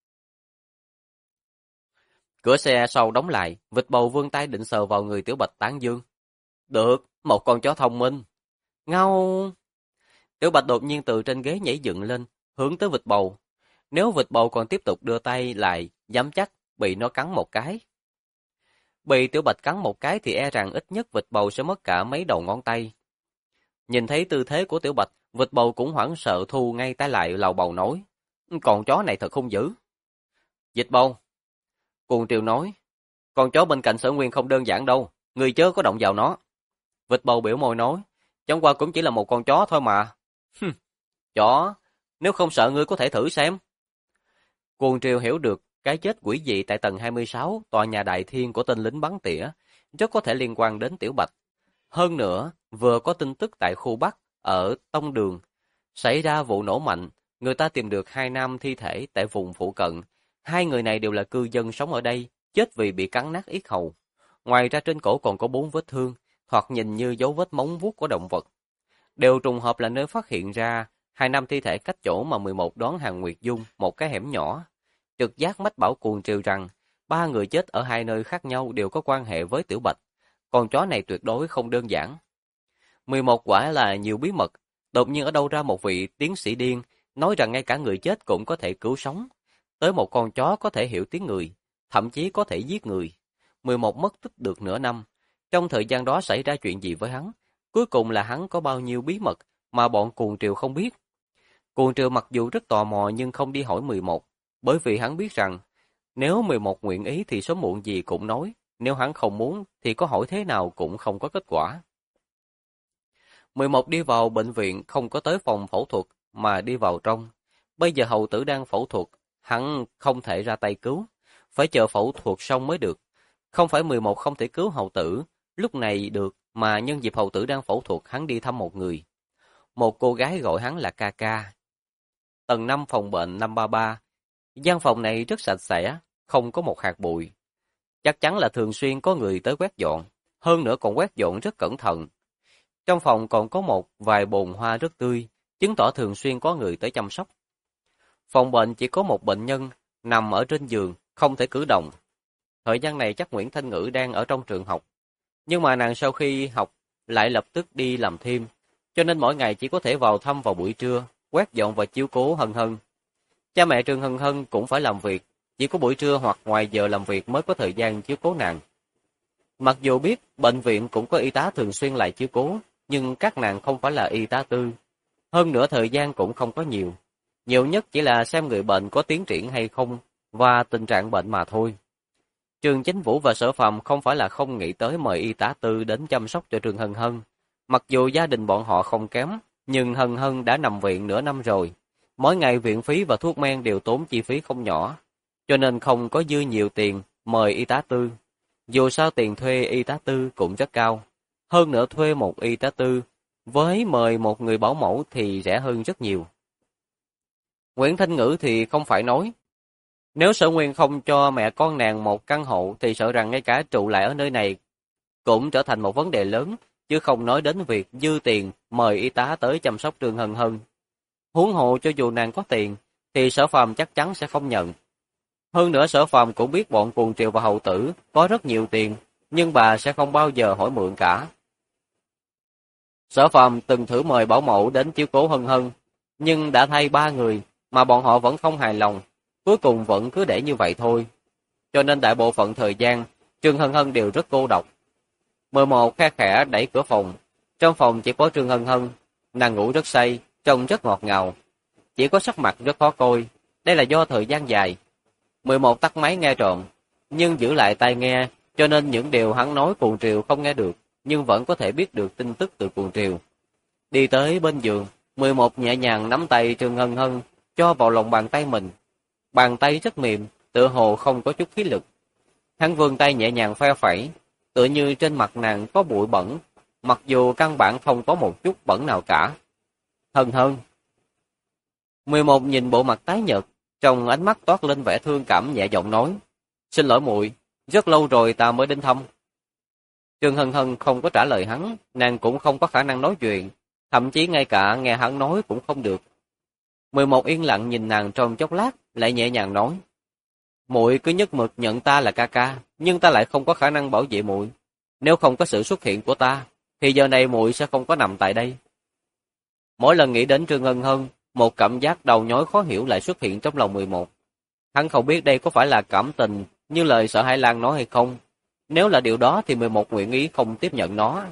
Cửa xe sau đóng lại, vịt bầu vươn tay định sờ vào người Tiểu Bạch tán dương. Được, một con chó thông minh. Ngao! Tiểu Bạch đột nhiên từ trên ghế nhảy dựng lên, hướng tới vịt bầu. Nếu vịt bầu còn tiếp tục đưa tay lại, dám chắc bị nó cắn một cái. Bị Tiểu Bạch cắn một cái thì e rằng ít nhất vịt bầu sẽ mất cả mấy đầu ngón tay. Nhìn thấy tư thế của Tiểu Bạch, vịt bầu cũng hoảng sợ thu ngay tay lại lầu bầu nói. Con chó này thật hung dữ. Vịt bầu. Cuồng Triều nói. Con chó bên cạnh Sở Nguyên không đơn giản đâu, người chớ có động vào nó. Vịt bầu biểu môi nói. Chẳng qua cũng chỉ là một con chó thôi mà. Chó, nếu không sợ ngươi có thể thử xem. Cuồng Triều hiểu được cái chết quỷ dị tại tầng 26, tòa nhà đại thiên của tên lính bắn tỉa, rất có thể liên quan đến Tiểu Bạch. Hơn nữa, vừa có tin tức tại khu Bắc, ở Tông Đường, xảy ra vụ nổ mạnh, người ta tìm được 2 nam thi thể tại vùng phụ cận. 2 người này đều là cư dân sống ở đây, chết vì bị cắn nát yết hầu. Ngoài ra trên cổ còn có 4 vết thương, thoạt nhìn như dấu vết móng vuốt của động vật. Đều trùng hợp là nơi phát hiện ra 2 nam thi thể cách chỗ mà 11 đón Hàn Nguyệt Dung, một cái hẻm nhỏ. Trực giác mách bảo Cuồng Triều rằng 3 người chết ở 2 nơi khác nhau đều có quan hệ với Tiểu Bạch. Con chó này tuyệt đối không đơn giản. 11 quả là nhiều bí mật, đột nhiên ở đâu ra một vị tiến sĩ điên, nói rằng ngay cả người chết cũng có thể cứu sống. Tới một con chó có thể hiểu tiếng người, thậm chí có thể giết người. 11 mất tích được nửa năm. Trong thời gian đó xảy ra chuyện gì với hắn? Cuối cùng là hắn có bao nhiêu bí mật mà bọn Cuồng Triều không biết? Cuồng Triều mặc dù rất tò mò nhưng không đi hỏi 11, bởi vì hắn biết rằng nếu 11 nguyện ý thì sớm muộn gì cũng nói, nếu hắn không muốn thì có hỏi thế nào cũng không có kết quả. 11 đi vào bệnh viện không có tới phòng phẫu thuật mà đi vào trong. Bây giờ hầu tử đang phẫu thuật, hắn không thể ra tay cứu, phải chờ phẫu thuật xong mới được. Không phải 11 không thể cứu hầu tử, lúc này được mà nhân dịp hầu tử đang phẫu thuật hắn đi thăm một người. Một cô gái gọi hắn là Kaka. Tầng 5 phòng bệnh 533. Gian phòng này rất sạch sẽ, không có một hạt bụi. Chắc chắn là thường xuyên có người tới quét dọn, hơn nữa còn quét dọn rất cẩn thận. Trong phòng còn có một vài bồn hoa rất tươi, chứng tỏ thường xuyên có người tới chăm sóc. Phòng bệnh chỉ có một bệnh nhân, nằm ở trên giường, không thể cử động. Thời gian này chắc Nguyễn Thanh Ngữ đang ở trong trường học. Nhưng mà nàng sau khi học lại lập tức đi làm thêm, cho nên mỗi ngày chỉ có thể vào thăm vào buổi trưa, quét dọn và chiếu cố Hân Hân. Cha mẹ Trương Hân Hân cũng phải làm việc, chỉ có buổi trưa hoặc ngoài giờ làm việc mới có thời gian chiếu cố nàng. Mặc dù biết bệnh viện cũng có y tá thường xuyên lại chiếu cố, nhưng các nàng không phải là y tá tư. Hơn nữa thời gian cũng không có nhiều. Nhiều nhất chỉ là xem người bệnh có tiến triển hay không và tình trạng bệnh mà thôi. Trường Chính Vũ và Sở Phàm không phải là không nghĩ tới mời y tá tư đến chăm sóc cho Trương Hân Hân. Mặc dù gia đình bọn họ không kém, nhưng Hân Hân đã nằm viện nửa năm rồi. Mỗi ngày viện phí và thuốc men đều tốn chi phí không nhỏ, cho nên không có dư nhiều tiền mời y tá tư. Dù sao tiền thuê y tá tư cũng rất cao. Hơn nữa thuê một y tá tư với mời một người bảo mẫu thì rẻ hơn rất nhiều. Nguyễn Thanh Ngữ thì không phải nói. Nếu Sở Nguyên không cho mẹ con nàng một căn hộ thì sợ rằng ngay cả trụ lại ở nơi này cũng trở thành một vấn đề lớn, chứ không nói đến việc dư tiền mời y tá tới chăm sóc Trương Hân Hân. Huống hộ cho dù nàng có tiền thì Sở Phàm chắc chắn sẽ không nhận. Hơn nữa Sở Phàm cũng biết bọn Cuồng Triều và hầu tử có rất nhiều tiền, nhưng bà sẽ không bao giờ hỏi mượn cả. Sở Phàm từng thử mời bảo mẫu đến chiếu cố Hân Hân, nhưng đã thay 3 người mà bọn họ vẫn không hài lòng, cuối cùng vẫn cứ để như vậy thôi. Cho nên đại bộ phận thời gian, Trương Hân Hân đều rất cô độc. 11 khe khẽ đẩy cửa phòng, trong phòng chỉ có Trương Hân Hân, nàng ngủ rất say, trông rất ngọt ngào, chỉ có sắc mặt rất khó coi, đây là do thời gian dài. 11 tắt máy nghe trộm, nhưng giữ lại tai nghe, cho nên những điều hắn nói cuồng triều không nghe được, nhưng vẫn có thể biết được tin tức từ cuồng triều. Đi tới bên giường, 11 nhẹ nhàng nắm tay Trương Hân Hân, cho vào lòng bàn tay mình. Bàn tay rất mềm, tựa hồ không có chút khí lực. Hắn vươn tay nhẹ nhàng phe phẩy, tựa như trên mặt nàng có bụi bẩn, mặc dù căn bản không có một chút bẩn nào cả. Hân Hân. 11 nhìn bộ mặt tái nhợt, trong ánh mắt toát lên vẻ thương cảm, nhẹ giọng nói: "Xin lỗi muội, rất lâu rồi ta mới đến thăm." Trương Hân Hân không có trả lời hắn, nàng cũng không có khả năng nói chuyện, thậm chí ngay cả nghe hắn nói cũng không được. 11 yên lặng nhìn nàng trong chốc lát, lại nhẹ nhàng nói: "Muội cứ nhất mực nhận ta là ca ca, nhưng ta lại không có khả năng bảo vệ muội. Nếu không có sự xuất hiện của ta, thì giờ này muội sẽ không có nằm tại đây." Mỗi lần nghĩ đến Trương Hân Hân, một cảm giác đau nhói khó hiểu lại xuất hiện trong lòng 11. Hắn không biết đây có phải là cảm tình như lời Sở Hải Lan nói hay không. Nếu là điều đó thì 11 nguyện ý không tiếp nhận nó.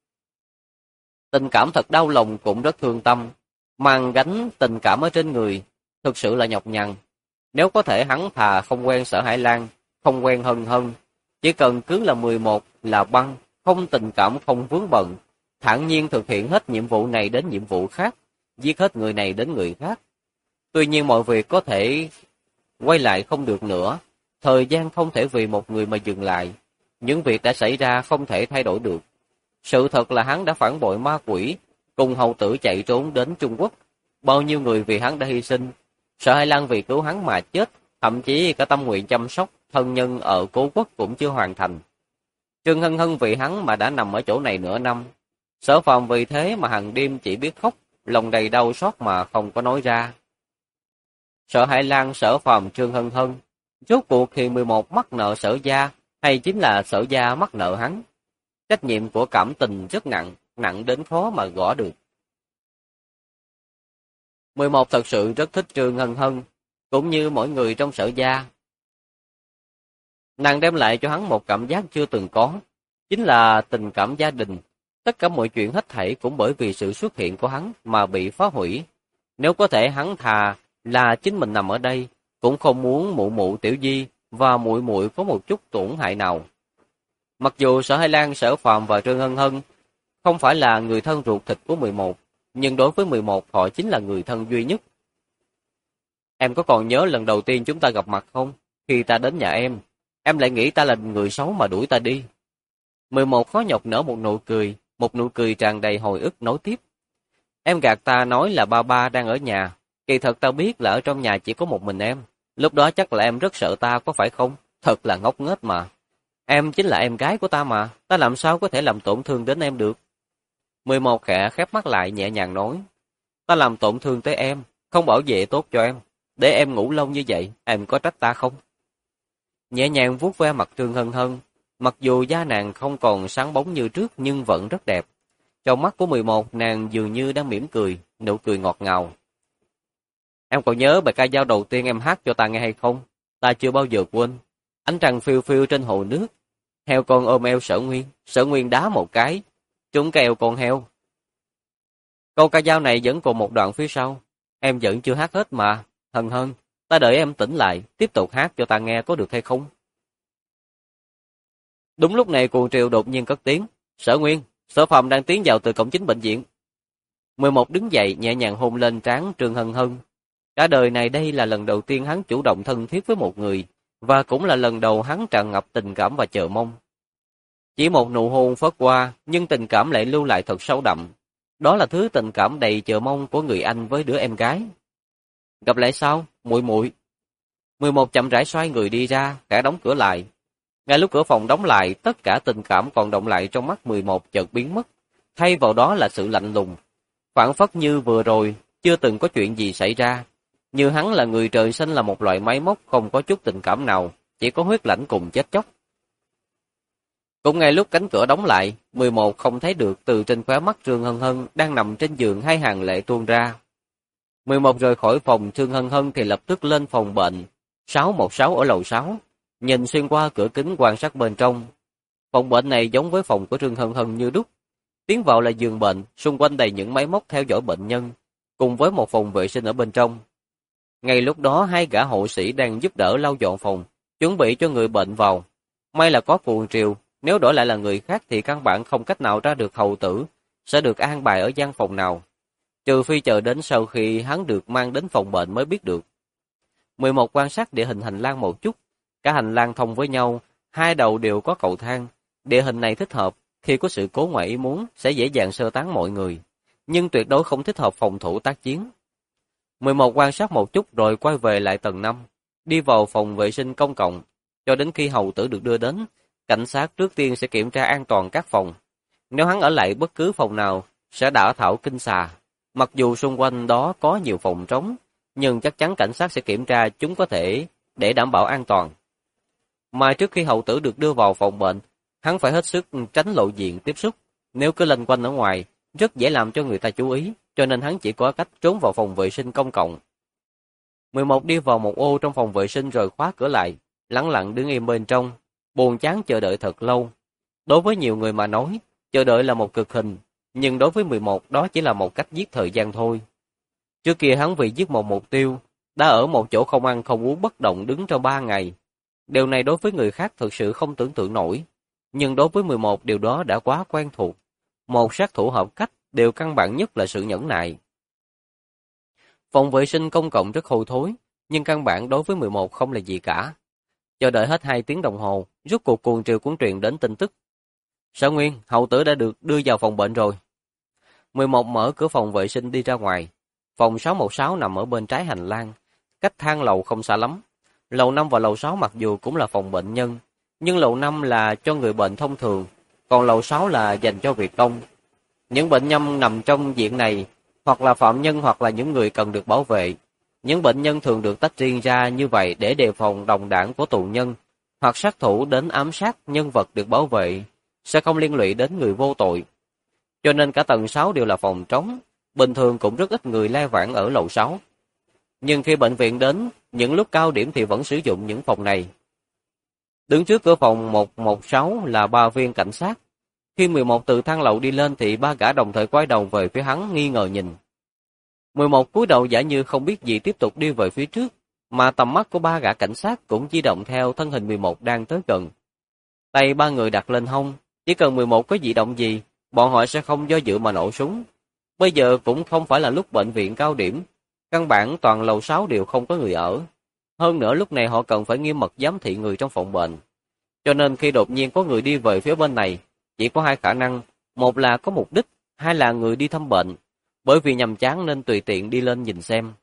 Tình cảm thật đau lòng cũng rất thương tâm, mang gánh tình cảm ở trên người, thực sự là nhọc nhằn. Nếu có thể hắn thà không quen Sở Hải Lan, không quen Hân Hân, chỉ cần cứ là 11 là băng, không tình cảm không vướng bận, thản nhiên thực hiện hết nhiệm vụ này đến nhiệm vụ khác, giết hết người này đến người khác. Tuy nhiên mọi việc có thể quay lại không được nữa, thời gian không thể vì một người mà dừng lại, những việc đã xảy ra không thể thay đổi được. Sự thật là hắn đã phản bội ma quỷ, cùng hầu tử chạy trốn đến Trung Quốc, bao nhiêu người vì hắn đã hy sinh, Sở Hải Lan vì cứu hắn mà chết, thậm chí cả tâm nguyện chăm sóc thân nhân ở Cố Quốc cũng chưa hoàn thành. Trương Hân Hân vì hắn mà đã nằm ở chỗ này nửa năm, Sở Phàm vì thế mà hàng đêm chỉ biết khóc, lòng đầy đau xót mà không có nói ra. Sở Hải Lan, Sở Phàm, Trương Hân Hân, rốt cuộc thì 11 mắc nợ Sở gia, hay chính là Sở gia mắc nợ hắn? Trách nhiệm của cảm tình rất nặng, nặng đến khó mà gõ được. 11 thật sự rất thích Trương Hân Hân, cũng như mỗi người trong Sở gia. Nàng đem lại cho hắn một cảm giác chưa từng có, chính là tình cảm gia đình. Tất cả mọi chuyện hết thảy cũng bởi vì sự xuất hiện của hắn mà bị phá hủy. Nếu có thể hắn thà là chính mình nằm ở đây, cũng không muốn mụ mụ Tiểu Di và muội muội có một chút tổn hại nào. Mặc dù Sở Hải Lan, Sở Phàm và Trương Hân Hân không phải là người thân ruột thịt của 11, nhưng đối với 11 họ chính là người thân duy nhất. Em có còn nhớ lần đầu tiên chúng ta gặp mặt không? Khi ta đến nhà em lại nghĩ ta là người xấu mà đuổi ta đi. 11 khó nhọc nở một nụ cười tràn đầy hồi ức nói tiếp. Em gạt ta nói là ba ba đang ở nhà, kỳ thật ta biết là ở trong nhà chỉ có một mình em. Lúc đó chắc là em rất sợ ta có phải không? Thật là ngốc nghếch mà. Em chính là em gái của ta mà, ta làm sao có thể làm tổn thương đến em được? 11 khẽ khép mắt lại nhẹ nhàng nói. Ta làm tổn thương tới em, không bảo vệ tốt cho em. Để em ngủ lâu như vậy, em có trách ta không? Nhẹ nhàng vuốt ve mặt Trương Hân Hân, mặc dù da nàng không còn sáng bóng như trước nhưng vẫn rất đẹp. Trong mắt của 11 nàng dường như đang mỉm cười, nụ cười ngọt ngào. Em còn nhớ bài ca dao đầu tiên em hát cho ta nghe hay không? Ta chưa bao giờ quên. Ánh trăng phiêu phiêu trên hồ nước. Heo con ôm eo Sở Nguyên đá một cái, trúng cái eo con heo. Câu ca dao này vẫn còn một đoạn phía sau. Em vẫn chưa hát hết mà. Hân Hân, ta đợi em tỉnh lại, tiếp tục hát cho ta nghe có được hay không? Đúng lúc này cuồng triều đột nhiên cất tiếng. Sở Nguyên, Sở Phàm đang tiến vào từ cổng chính bệnh viện. 11 đứng dậy nhẹ nhàng hôn lên trán Trương Hân Hân. Cả đời này đây là lần đầu tiên hắn chủ động thân thiết với một người, và cũng là lần đầu hắn tràn ngập tình cảm và chờ mong. Chỉ một nụ hôn phớt qua, nhưng tình cảm lại lưu lại thật sâu đậm. Đó là thứ tình cảm đầy chờ mong của người anh với đứa em gái. Gặp lại sau, muội muội. 11 chậm rãi xoay người đi ra, khẽ đóng cửa lại. Ngay lúc cửa phòng đóng lại, tất cả tình cảm còn động lại trong mắt 11 chợt biến mất, thay vào đó là sự lạnh lùng. Phảng phất như vừa rồi, chưa từng có chuyện gì xảy ra. Như hắn là người trời sinh là một loại máy móc không có chút tình cảm nào, chỉ có huyết lãnh cùng chết chóc. Cũng ngay lúc cánh cửa đóng lại, 11 không thấy được từ trên khóe mắt Trương Hân Hân đang nằm trên giường hai hàng lệ tuôn ra. 11 rời khỏi phòng Trương Hân Hân thì lập tức lên phòng bệnh 616 ở lầu 6, nhìn xuyên qua cửa kính quan sát bên trong. Phòng bệnh này giống với phòng của Trương Hân Hân như đúc. Tiến vào là giường bệnh, xung quanh đầy những máy móc theo dõi bệnh nhân, cùng với một phòng vệ sinh ở bên trong. Ngay lúc đó hai gã hộ sĩ đang giúp đỡ lau dọn phòng, chuẩn bị cho người bệnh vào. May là có cuồng triều, nếu đổi lại là người khác thì căn bản không cách nào ra được hầu tử, sẽ được an bài ở gian phòng nào. Trừ phi chờ đến sau khi hắn được mang đến phòng bệnh mới biết được. 11 quan sát địa hình hành lang một chút, cả hành lang thông với nhau, hai đầu đều có cầu thang. Địa hình này thích hợp, khi có sự cố ngoại ý muốn sẽ dễ dàng sơ tán mọi người, nhưng tuyệt đối không thích hợp phòng thủ tác chiến. 11 quan sát một chút rồi quay về lại tầng 5, đi vào phòng vệ sinh công cộng, cho đến khi hầu tử được đưa đến, cảnh sát trước tiên sẽ kiểm tra an toàn các phòng. Nếu hắn ở lại bất cứ phòng nào, sẽ đả thảo kinh xà. Mặc dù xung quanh đó có nhiều phòng trống, nhưng chắc chắn cảnh sát sẽ kiểm tra chúng có thể để đảm bảo an toàn. Mà trước khi hầu tử được đưa vào phòng bệnh, hắn phải hết sức tránh lộ diện tiếp xúc. Nếu cứ lênh quanh ở ngoài, rất dễ làm cho người ta chú ý, cho nên hắn chỉ có cách trốn vào phòng vệ sinh công cộng. 11 đi vào một ô trong phòng vệ sinh rồi khóa cửa lại, lẳng lặng đứng im bên trong, buồn chán chờ đợi thật lâu. Đối với nhiều người mà nói, chờ đợi là một cực hình, nhưng đối với 11 đó chỉ là một cách giết thời gian thôi. Trước kia hắn vì giết một mục tiêu, đã ở một chỗ không ăn không uống bất động đứng trong 3 ngày. Điều này đối với người khác thực sự không tưởng tượng nổi, nhưng đối với 11 điều đó đã quá quen thuộc. Một sát thủ hợp cách, điều căn bản nhất là sự nhẫn nại. Phòng vệ sinh công cộng rất hôi thối, nhưng căn bản đối với 11 không là gì cả. Chờ đợi hết 2 tiếng đồng hồ, rốt cuộc cuồng triều cũng truyền đến tin tức. Sở Nguyên, hậu tử đã được đưa vào phòng bệnh rồi. 11 mở cửa phòng vệ sinh đi ra ngoài. Phòng 616 nằm ở bên trái hành lang, cách thang lầu không xa lắm. Lầu 5 và lầu 6 mặc dù cũng là phòng bệnh nhân, nhưng lầu 5 là cho người bệnh thông thường, còn lầu 6 là dành cho việc công. Những bệnh nhân nằm trong diện này, hoặc là phạm nhân hoặc là những người cần được bảo vệ. Những bệnh nhân thường được tách riêng ra như vậy để đề phòng đồng đảng của tù nhân, hoặc sát thủ đến ám sát nhân vật được bảo vệ, sẽ không liên lụy đến người vô tội. Cho nên cả tầng 6 đều là phòng trống, bình thường cũng rất ít người lai vãng ở lầu 6. Nhưng khi bệnh viện đến, những lúc cao điểm thì vẫn sử dụng những phòng này. Đứng trước cửa phòng 116 là 3 viên cảnh sát. Khi 11 từ thang lầu đi lên thì 3 gã đồng thời quay đầu về phía hắn nghi ngờ nhìn. 11 cúi đầu giả như không biết gì tiếp tục đi về phía trước, mà tầm mắt của 3 gã cảnh sát cũng di động theo thân hình 11 đang tới gần. Tay 3 người đặt lên hông, chỉ cần 11 có dị động gì, bọn họ sẽ không do dự mà nổ súng. Bây giờ cũng không phải là lúc bệnh viện cao điểm, căn bản toàn lầu 6 đều không có người ở. Hơn nữa lúc này họ cần phải nghiêm mật giám thị người trong phòng bệnh. Cho nên khi đột nhiên có người đi về phía bên này, chỉ có 2 khả năng, một là có mục đích, hai là người đi thăm bệnh, bởi vì nhàm chán nên tùy tiện đi lên nhìn xem.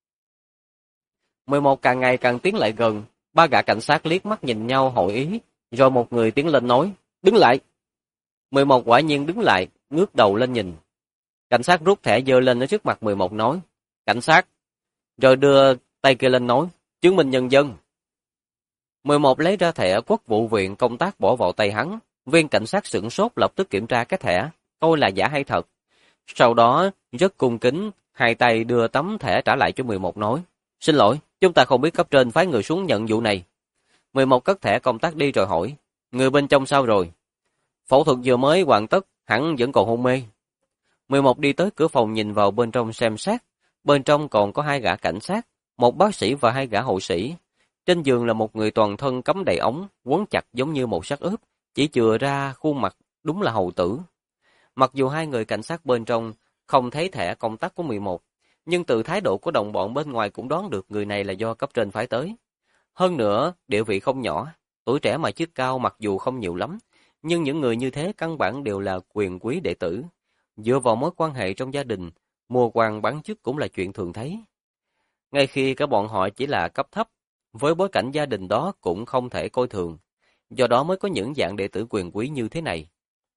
11 càng ngày càng tiến lại gần, 3 gã cảnh sát liếc mắt nhìn nhau hội ý, rồi một người tiến lên nói, đứng lại. 11 quả nhiên đứng lại, ngước đầu lên nhìn. Cảnh sát rút thẻ giơ lên ở trước mặt 11 nói, cảnh sát, rồi đưa tay kia lên nói, chứng minh nhân dân. 11 lấy ra thẻ quốc vụ viện công tác bỏ vào tay hắn, viên cảnh sát sửng sốt lập tức kiểm tra cái thẻ, coi là giả hay thật. Sau đó, rất cung kính, hai tay đưa tấm thẻ trả lại cho 11 nói, xin lỗi, chúng ta không biết cấp trên phái người xuống nhận vụ này. 11 cất thẻ công tác đi rồi hỏi, người bên trong sao rồi? Phẫu thuật vừa mới hoàn tất, hẳn vẫn còn hôn mê. 11 đi tới cửa phòng nhìn vào bên trong xem xét, bên trong còn có 2 gã cảnh sát, một bác sĩ và 2 gã hộ sĩ. Trên giường là một người toàn thân cắm đầy ống, quấn chặt giống như một xác ướp, chỉ chừa ra khuôn mặt, đúng là hầu tử. Mặc dù 2 người cảnh sát bên trong không thấy thẻ công tác của 11, nhưng từ thái độ của đồng bọn bên ngoài cũng đoán được người này là do cấp trên phái tới. Hơn nữa, địa vị không nhỏ, tuổi trẻ mà chức cao mặc dù không nhiều lắm, nhưng những người như thế căn bản đều là quyền quý đệ tử. Dựa vào mối quan hệ trong gia đình, mua quan bán chức cũng là chuyện thường thấy. Ngay khi cả bọn họ chỉ là cấp thấp, với bối cảnh gia đình đó cũng không thể coi thường, do đó mới có những dạng đệ tử quyền quý như thế này.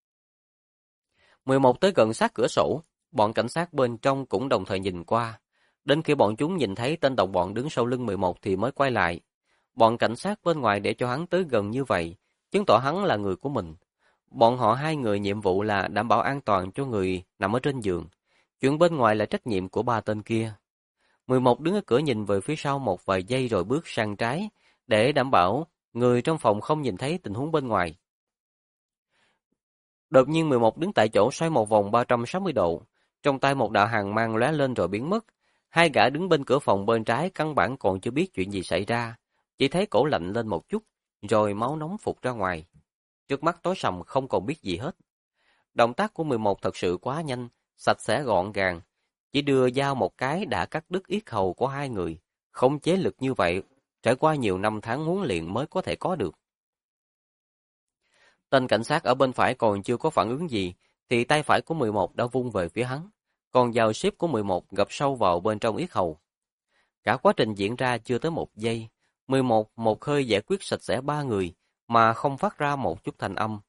11 tới gần sát cửa sổ, bọn cảnh sát bên trong cũng đồng thời nhìn qua. Đến khi bọn chúng nhìn thấy tên đồng bọn đứng sau lưng 11 thì mới quay lại. Bọn cảnh sát bên ngoài để cho hắn tới gần như vậy, chứng tỏ hắn là người của mình. Bọn họ hai người nhiệm vụ là đảm bảo an toàn cho người nằm ở trên giường. Chuyện bên ngoài là trách nhiệm của ba tên kia. 11 đứng ở cửa nhìn về phía sau một vài giây rồi bước sang trái, để đảm bảo người trong phòng không nhìn thấy tình huống bên ngoài. Đột nhiên 11 đứng tại chỗ xoay một vòng 360 độ, trong tay một đạo hàn mang lóe lên rồi biến mất. Hai gã đứng bên cửa phòng bên trái căn bản còn chưa biết chuyện gì xảy ra, chỉ thấy cổ lạnh lên một chút, rồi máu nóng phụt ra ngoài. Trước mắt tối sầm không còn biết gì hết. Động tác của 11 thật sự quá nhanh, sạch sẽ gọn gàng. Chỉ đưa dao một cái đã cắt đứt yết hầu của hai người. Không chế lực như vậy, trải qua nhiều năm tháng huấn luyện mới có thể có được. Tên cảnh sát ở bên phải còn chưa có phản ứng gì, thì tay phải của 11 đã vung về phía hắn. Còn dao ship của 11 gập sâu vào bên trong yết hầu. Cả quá trình diễn ra chưa tới một giây, 11 một hơi giải quyết sạch sẽ ba người, mà không phát ra một chút thanh âm.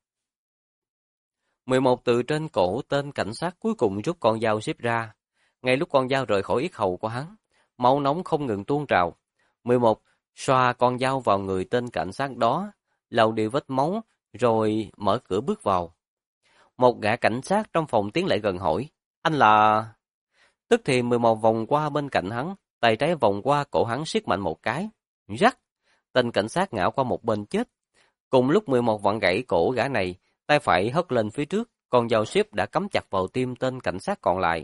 11 từ trên cổ tên cảnh sát cuối cùng rút con dao ship ra. Ngay lúc con dao rời khỏi yết hầu của hắn, máu nóng không ngừng tuôn trào. 11 xoa con dao vào người tên cảnh sát đó, lau đi vết máu, rồi mở cửa bước vào. Một gã cảnh sát trong phòng tiến lại gần hỏi, anh là... Tức thì 11 vòng qua bên cạnh hắn, tay trái vòng qua cổ hắn siết mạnh một cái. Rắc! Tên cảnh sát ngã qua một bên chết. Cùng lúc 11 vặn gãy cổ gã này, tay phải hất lên phía trước, con dao ship đã cắm chặt vào tim tên cảnh sát còn lại.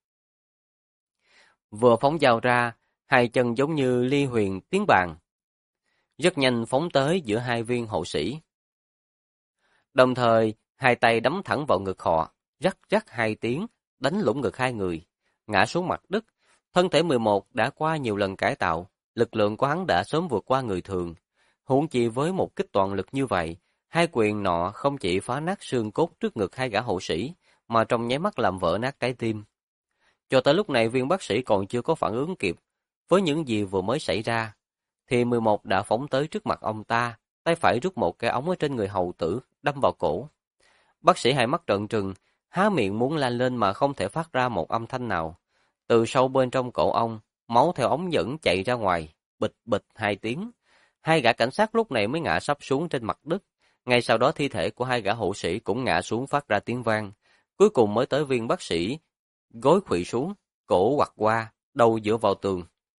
Vừa phóng dao ra, hai chân giống như ly huyền tiến bàn. Rất nhanh phóng tới giữa hai viên hộ sĩ. Đồng thời, hai tay đấm thẳng vào ngực họ, rắc rắc hai tiếng, đánh lũng ngực hai người, ngã xuống mặt đất. Thân thể 11 đã qua nhiều lần cải tạo, lực lượng của hắn đã sớm vượt qua người thường. Huống chi với một kích toàn lực như vậy, hai quyền nọ không chỉ phá nát xương cốt trước ngực hai gã hộ sĩ, mà trong nháy mắt làm vỡ nát trái tim. Cho tới lúc này viên bác sĩ còn chưa có phản ứng kịp với những gì vừa mới xảy ra, thì 11 đã phóng tới trước mặt ông ta, tay phải rút một cái ống ở trên người hầu tử, đâm vào cổ. Bác sĩ hai mắt trợn trừng, há miệng muốn la lên mà không thể phát ra một âm thanh nào. Từ sâu bên trong cổ ông, máu theo ống dẫn chạy ra ngoài, bịch bịch hai tiếng. Hai gã cảnh sát lúc này mới ngã sắp xuống trên mặt đất. Ngay sau đó thi thể của hai gã hộ sĩ cũng ngã xuống phát ra tiếng vang. Cuối cùng mới tới viên bác sĩ, gối khuỵu xuống, cổ quặt qua, đầu dựa vào tường.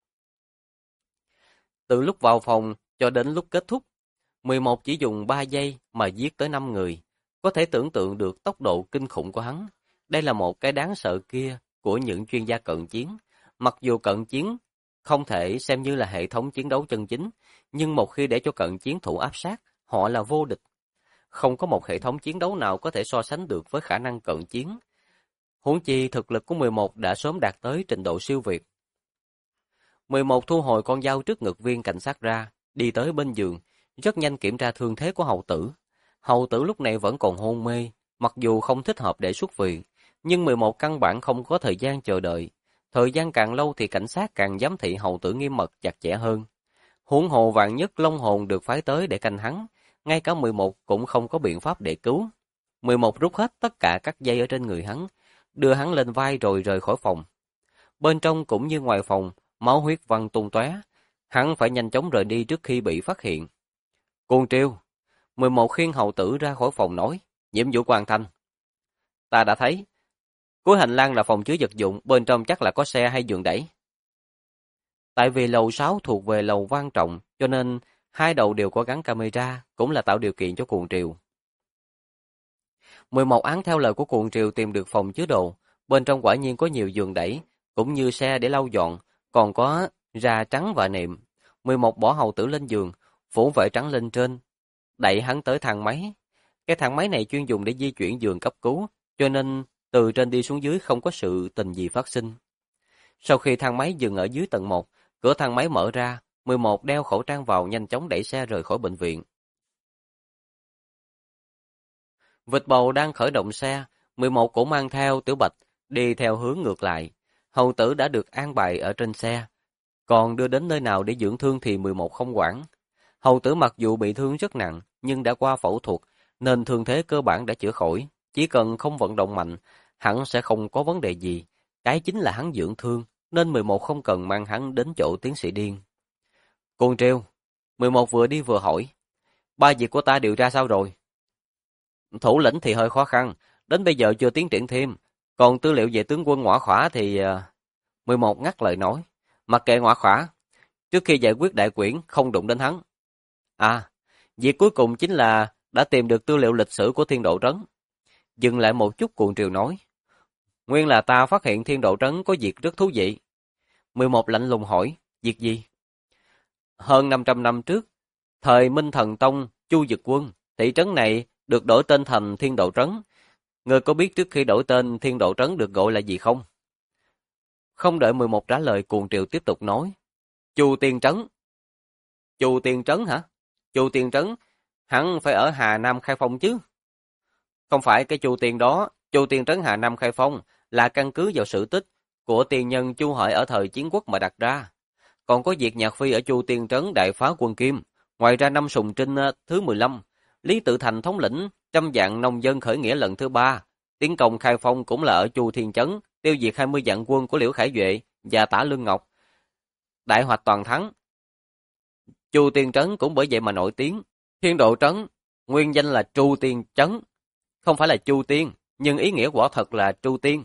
Từ lúc vào phòng cho đến lúc kết thúc, 11 chỉ dùng 3 giây mà giết tới 5 người. Có thể tưởng tượng được tốc độ kinh khủng của hắn. Đây là một cái đáng sợ kia của những chuyên gia cận chiến. Mặc dù cận chiến không thể xem như là hệ thống chiến đấu chân chính, nhưng một khi để cho cận chiến thủ áp sát, họ là vô địch. Không có một hệ thống chiến đấu nào có thể so sánh được với khả năng cận chiến. Huống chi thực lực của 11 đã sớm đạt tới trình độ siêu việt. 11 thu hồi con dao trước ngực viên cảnh sát ra, đi tới bên giường, rất nhanh kiểm tra thương thế của hầu tử. Hầu tử lúc này vẫn còn hôn mê, mặc dù không thích hợp để xuất viện, nhưng 11 căn bản không có thời gian chờ đợi. Thời gian càng lâu thì cảnh sát càng giám thị hầu tử nghiêm mật chặt chẽ hơn. Huống hồ Vạn Nhất Long Hồn được phái tới để canh hắn, ngay cả 11 cũng không có biện pháp để cứu. 11 rút hết tất cả các dây ở trên người hắn, đưa hắn lên vai rồi rời khỏi phòng. Bên trong cũng như ngoài phòng, máu huyết văng tung tóe, hắn phải nhanh chóng rời đi trước khi bị phát hiện. Cuồng Triều, 11 khiêng hầu tử ra khỏi phòng nói, nhiệm vụ hoàn thành. Ta đã thấy, cuối hành lang là phòng chứa vật dụng, bên trong chắc là có xe hay giường đẩy. Tại vì lầu 6 thuộc về lầu quan trọng, cho nên hai đầu đều có gắn camera, cũng là tạo điều kiện cho Cuồng Triều. 11 án theo lời của Cuồng Triều tìm được phòng chứa đồ, bên trong quả nhiên có nhiều giường đẩy, cũng như xe để lau dọn, còn có ra trắng và nệm. 11 bỏ hầu tử lên giường, phủ vải trắng lên trên, đẩy hắn tới thang máy. Cái thang máy này chuyên dùng để di chuyển giường cấp cứu, cho nên từ trên đi xuống dưới không có sự tình gì phát sinh. Sau khi thang máy dừng ở dưới tầng 1, cửa thang máy mở ra, 11 đeo khẩu trang vào nhanh chóng đẩy xe rời khỏi bệnh viện. Vịt bầu đang khởi động xe, 11 cũng mang theo Tiểu Bạch, đi theo hướng ngược lại. Hầu tử đã được an bài ở trên xe, còn đưa đến nơi nào để dưỡng thương thì 11 không quản. Hầu tử mặc dù bị thương rất nặng, nhưng đã qua phẫu thuật, nên thương thế cơ bản đã chữa khỏi. Chỉ cần không vận động mạnh, hắn sẽ không có vấn đề gì. Cái chính là hắn dưỡng thương, nên 11 không cần mang hắn đến chỗ tiến sĩ Điên. Cuồng Triều, 11 vừa đi vừa hỏi, ba việc của ta điều tra sao rồi? Thủ lĩnh thì hơi khó khăn, đến bây giờ chưa tiến triển thêm. Còn tư liệu về tướng quân Ngõa Khỏa thì 11 ngắt lời nói. Mặc kệ Ngõa Khỏa, trước khi giải quyết đại quyển không đụng đến hắn. À, việc cuối cùng chính là đã tìm được tư liệu lịch sử của Thiên Độ Trấn. Dừng lại một chút cuồng triều nói. Nguyên là ta phát hiện Thiên Độ Trấn có việc rất thú vị. 11 lạnh lùng hỏi, việc gì? Hơn 500 năm trước, thời Minh Thần Tông, Chu Dực Quân, thị trấn này được đổi tên thành Thiên Độ Trấn. Ngươi có biết trước khi đổi tên Thiên Độ Trấn được gọi là gì không? Không đợi 11 trả lời, cuồng triều tiếp tục nói. Chu Tiên Trấn. Chu Tiên Trấn hả? Chu Tiên Trấn, hẳn phải ở Hà Nam Khai Phong chứ? Không phải cái Chu Tiên đó, Chu Tiên Trấn Hà Nam Khai Phong là căn cứ vào sự tích của tiền nhân Chu Hợi ở thời chiến quốc mà đặt ra. Còn có việc Nhạc Phi ở Chu Tiên Trấn đại phá quân Kim. Ngoài ra năm Sùng Trinh thứ 15, Lý Tự Thành thống lĩnh trăm vạn nông dân khởi nghĩa lần thứ 3. Tiến công Khai Phong cũng là ở Chu Thiên Trấn, tiêu diệt 20 vạn quân của Liễu Khải Duệ và Tả Lương Ngọc. Đại hoạch toàn thắng. Chu Tiên Trấn cũng bởi vậy mà nổi tiếng. Thiên Độ Trấn, nguyên danh là Chu Tiên Trấn, không phải là Chu Tiên, nhưng ý nghĩa quả thật là Chu Tiên.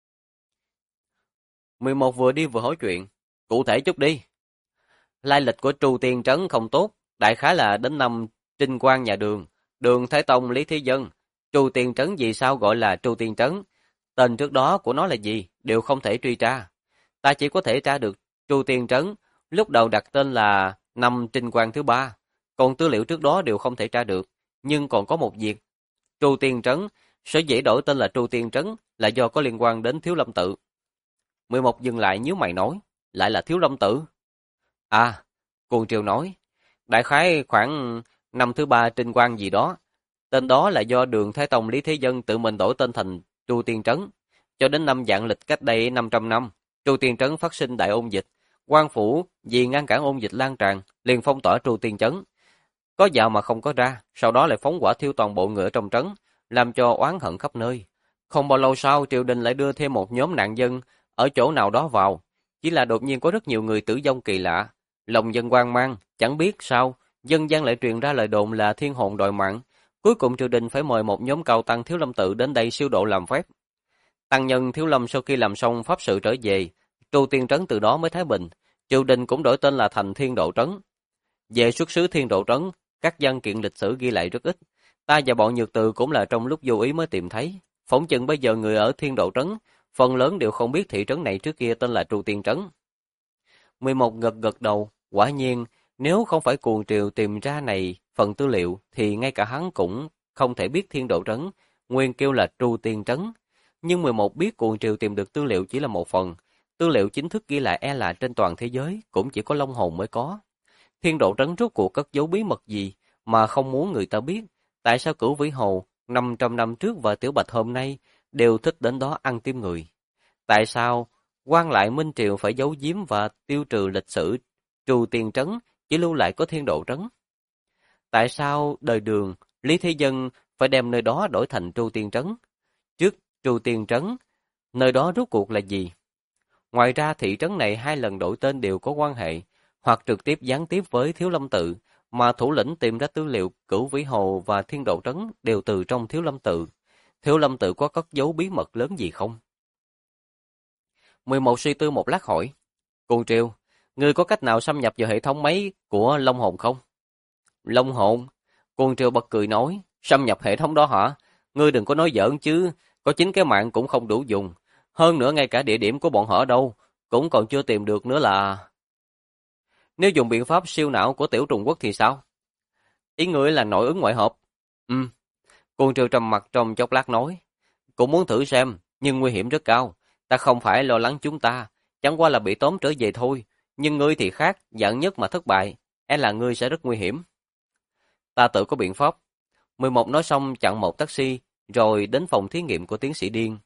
11 vừa đi vừa hỏi chuyện, cụ thể chút đi. Lai lịch của Chu Tiên Trấn không tốt, đại khái là đến năm Trinh Quang nhà Đường, Đường Thái Tông Lý Thế Dân. Chu Tiên Trấn vì sao gọi là Chu Tiên Trấn? Tên trước đó của nó là gì? Đều không thể truy tra. Ta chỉ có thể tra được Chu Tiên Trấn, lúc đầu đặt tên là năm Trinh Quang thứ 3, còn tư liệu trước đó đều không thể tra được. Nhưng còn có một việc, Chu Tiên Trấn, sở dĩ đổi tên là Chu Tiên Trấn là do có liên quan đến Thiếu Lâm Tự. 11 dừng lại nhíu mày nói, lại là Thiếu Lâm Tự. À, Cuồng Triều nói, đại khái khoảng năm thứ 3 Trinh Quang gì đó. Tên đó là do Đường Thái Tông Lý Thế Dân tự mình đổi tên thành Chu Tiên Trấn. Cho đến năm Vạn Lịch cách đây 500 năm, Chu Tiên Trấn phát sinh đại ôn dịch. Quan phủ vì ngăn cản ôn dịch lan tràn, liền phong tỏa Chu Tiên Trấn. Có vào mà không có ra, sau đó lại phóng hỏa thiêu toàn bộ người ở trong trấn, làm cho oán hận khắp nơi. Không bao lâu sau, triều đình lại đưa thêm một nhóm nạn dân ở chỗ nào đó vào. Chỉ là đột nhiên có rất nhiều người tử vong kỳ lạ. Lòng dân hoang mang, chẳng biết sao, dân gian lại truyền ra lời đồn là thiên hồn đòi mạng. Cuối cùng triều đình phải mời một nhóm cao tăng Thiếu Lâm Tự đến đây siêu độ làm phép. Tăng nhân Thiếu Lâm sau khi làm xong pháp sự trở về, Chu Tiên Trấn từ đó mới thái bình. Triều đình cũng đổi tên là thành Thiên Độ Trấn. Về xuất xứ Thiên Độ Trấn, các văn kiện lịch sử ghi lại rất ít. Ta và bọn Nhược Từ cũng là trong lúc vô ý mới tìm thấy. Phỏng chừng bây giờ người ở Thiên Độ Trấn, phần lớn đều không biết thị trấn này trước kia tên là Chu Tiên Trấn. 11 gật gật đầu, quả nhiên, nếu không phải Cuồng Triều tìm ra này phần tư liệu, thì ngay cả hắn cũng không thể biết Thiên Độ Trấn, nguyên kêu là Chu Tiên Trấn. Nhưng 11 biết Cuồng Triều tìm được tư liệu chỉ là một phần. Tư liệu chính thức ghi lại là trên toàn thế giới, cũng chỉ có Long Hồn mới có. Thiên Độ Trấn rốt cuộc cất giấu bí mật gì mà không muốn người ta biết? Tại sao Cửu Vĩ Hồ 500 năm trước và Tiểu Bạch hôm nay đều thích đến đó ăn tim người? Tại sao quan lại Minh Triều phải giấu giếm và tiêu trừ lịch sử Chu Tiên Trấn, chỉ lưu lại có Thiên Độ Trấn? Tại sao đời Đường, Lý Thế Dân phải đem nơi đó đổi thành Chu Tiên Trấn? Trước Chu Tiên Trấn, nơi đó rốt cuộc là gì? Ngoài ra thị trấn này 2 lần đổi tên đều có quan hệ, hoặc trực tiếp gián tiếp với Thiếu Lâm Tự, mà thủ lĩnh tìm ra tư liệu Cửu Vĩ Hồ và Thiên Độ Trấn đều từ trong Thiếu Lâm Tự. Thiếu Lâm Tự có cất giấu bí mật lớn gì không? 11 suy tư một lát hỏi, Cuồng Triều, ngươi có cách nào xâm nhập vào hệ thống máy của Long Hồn không? Long Hồn? Cuồng Triều bật cười nói, xâm nhập hệ thống đó hả? Ngươi đừng có nói giỡn chứ, có 9 cái mạng cũng không đủ dùng. Hơn nữa ngay cả địa điểm của bọn họ ở đâu, cũng còn chưa tìm được nữa là... Nếu dùng biện pháp siêu não của Tiểu Trùng Quốc thì sao? Ý ngươi là nội ứng ngoại hợp? Cuồng Triều trầm mặt trong chốc lát nói, cũng muốn thử xem, nhưng nguy hiểm rất cao. Ta không phải lo lắng chúng ta, chẳng qua là bị tóm trở về thôi. Nhưng ngươi thì khác, giận nhất mà thất bại, là ngươi sẽ rất nguy hiểm. Ta tự có biện pháp. 11 nói xong chặn một taxi, rồi đến phòng thí nghiệm của tiến sĩ Điên.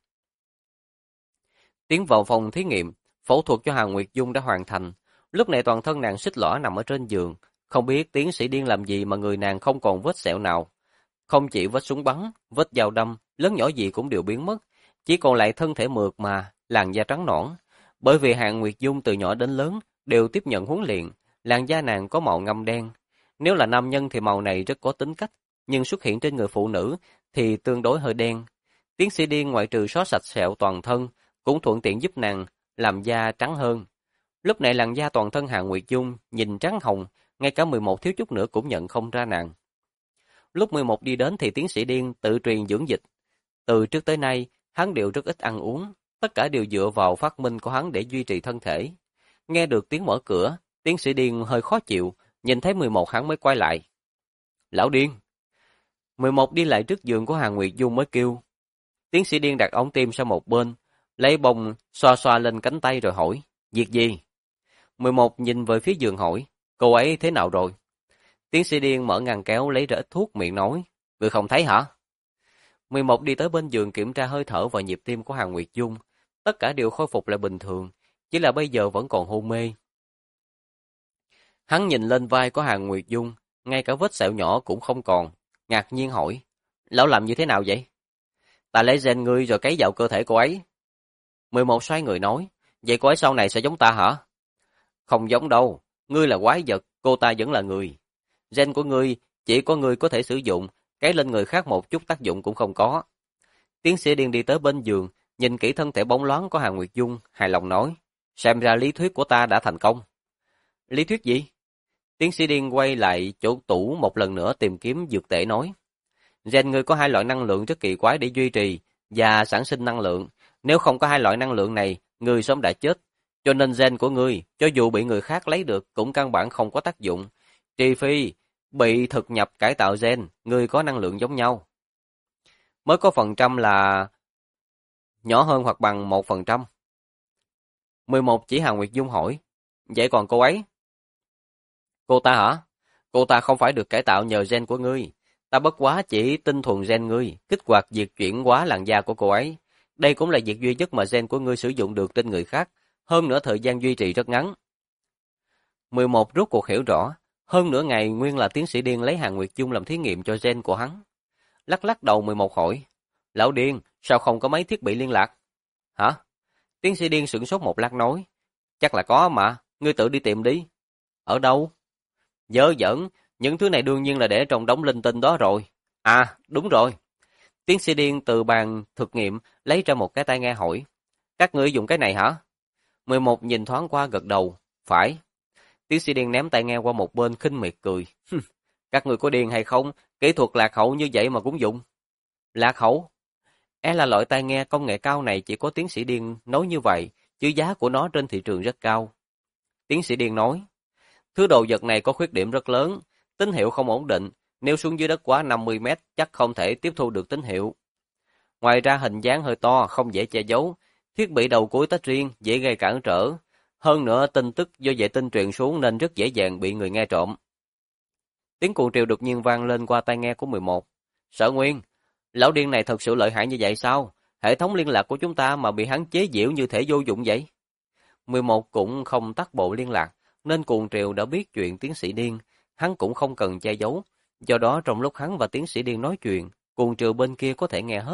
Tiến vào phòng thí nghiệm, phẫu thuật cho Hàn Nguyệt Dung đã hoàn thành. Lúc này toàn thân nàng xích lõa nằm ở trên giường. Không biết tiến sĩ Điên làm gì mà người nàng không còn vết sẹo nào. Không chỉ vết súng bắn, vết dao đâm, lớn nhỏ gì cũng đều biến mất. Chỉ còn lại thân thể mượt mà, làn da trắng nõn. Bởi vì Hàn Nguyệt Dung từ nhỏ đến lớn đều tiếp nhận huấn luyện, làn da nàng có màu ngăm đen. Nếu là nam nhân thì màu này rất có tính cách, nhưng xuất hiện trên người phụ nữ thì tương đối hơi đen. Tiến sĩ Điên ngoại trừ xóa sạch sẹo toàn thân, cũng thuận tiện giúp nàng làm da trắng hơn. Lúc này làn da toàn thân Hà Nguyệt Dung nhìn trắng hồng, ngay cả 11 thiếu chút nữa cũng nhận không ra nàng. Lúc 11 đi đến thì tiến sĩ Điên tự truyền dưỡng dịch. Từ trước tới nay, hắn đều rất ít ăn uống, tất cả đều dựa vào phát minh của hắn để duy trì thân thể. Nghe được tiếng mở cửa, tiến sĩ Điên hơi khó chịu, nhìn thấy 11 hắn mới quay lại. Lão Điên! 11 đi lại trước giường của Hà Nguyệt Dung mới kêu. Tiến sĩ Điên đặt ống tim sang một bên, lấy bông xoa xoa lên cánh tay rồi hỏi, việc gì? 11 nhìn về phía giường hỏi, cô ấy thế nào rồi? Tiến sĩ Điên mở ngăn kéo lấy ra ít thuốc miệng nói, người không thấy hả? 11 đi tới bên giường kiểm tra hơi thở và nhịp tim của Hà Nguyệt Dung, tất cả đều khôi phục lại bình thường, chỉ là bây giờ vẫn còn hôn mê. Hắn nhìn lên vai của Hà Nguyệt Dung, ngay cả vết sẹo nhỏ cũng không còn, ngạc nhiên hỏi, lão làm như thế nào vậy? Ta lấy gen ngươi rồi cấy vào cơ thể cô ấy. 11 xoay người nói, vậy cô ấy sau này sẽ giống ta hả? Không giống đâu, ngươi là quái vật, cô ta vẫn là người. Gen của ngươi, chỉ có ngươi có thể sử dụng, cái lên người khác một chút tác dụng cũng không có. Tiến sĩ Điên đi tới bên giường, nhìn kỹ thân thể bóng loáng của Hà Nguyệt Dung, hài lòng nói, xem ra lý thuyết của ta đã thành công. Lý thuyết gì? Tiến sĩ Điên quay lại chỗ tủ một lần nữa tìm kiếm dược tể nói. Gen ngươi có hai loại năng lượng rất kỳ quái để duy trì và sản sinh năng lượng. Nếu không có hai loại năng lượng này, ngươi sớm đã chết. Cho nên gen của ngươi, cho dù bị người khác lấy được, cũng căn bản không có tác dụng. Trừ phi bị thực nhập cải tạo gen, ngươi có năng lượng giống nhau. Mới có phần trăm là nhỏ hơn hoặc bằng 1%. 11 chỉ Hà Nguyệt Dung hỏi, vậy còn cô ấy? Cô ta hả? Cô ta không phải được cải tạo nhờ gen của ngươi. Ta bất quá chỉ tinh thuần gen ngươi, kích hoạt việc chuyển hóa làn da của cô ấy. Đây cũng là việc duy nhất mà gen của ngươi sử dụng được trên người khác. Hơn nữa thời gian duy trì rất ngắn. 11 rốt cuộc hiểu rõ. Hơn nửa ngày nguyên là tiến sĩ Điên lấy Hà Nguyệt Dung làm thí nghiệm cho gen của hắn. Lắc lắc đầu 11 hỏi. Lão Điên, sao không có mấy thiết bị liên lạc? Hả? Tiến sĩ Điên sửng sốt một lát nói. Chắc là có mà, ngươi tự đi tìm đi. Ở đâu? Dơ dẫn, những thứ này đương nhiên là để trong đống linh tinh đó rồi. À, đúng rồi. Tiến sĩ Điên từ bàn thực nghiệm lấy ra một cái tai nghe hỏi. Các ngươi dùng cái này hả? 11 nhìn thoáng qua gật đầu. Phải. Tiến sĩ Điên ném tai nghe qua một bên khinh miệt cười. Các ngươi có điên hay không? Kỹ thuật lạc hậu như vậy mà cũng dùng. Lạc hậu? Là loại tai nghe công nghệ cao này chỉ có tiến sĩ Điên nói như vậy, chứ giá của nó trên thị trường rất cao. Tiến sĩ Điên nói. Thứ đồ vật này có khuyết điểm rất lớn, tín hiệu không ổn định, nếu xuống dưới đất quá 50 mét chắc không thể tiếp thu được tín hiệu. Ngoài ra hình dáng hơi to, không dễ che giấu, thiết bị đầu cuối tách riêng, dễ gây cản trở. Hơn nữa tin tức do vệ tinh truyền xuống nên rất dễ dàng bị người nghe trộm. Tiếng cuồng triều đột nhiên vang lên qua tai nghe của 11. Sở Nguyên, lão điên này thật sự lợi hại như vậy sao? Hệ thống liên lạc của chúng ta mà bị hắn chế giễu như thể vô dụng vậy? 11 cũng không tắt bộ liên lạc, nên cuồng triều đã biết chuyện tiến sĩ Điên, hắn cũng không cần che giấu, do đó trong lúc hắn và tiến sĩ Điên nói chuyện, cuồng triều bên kia có thể nghe hết.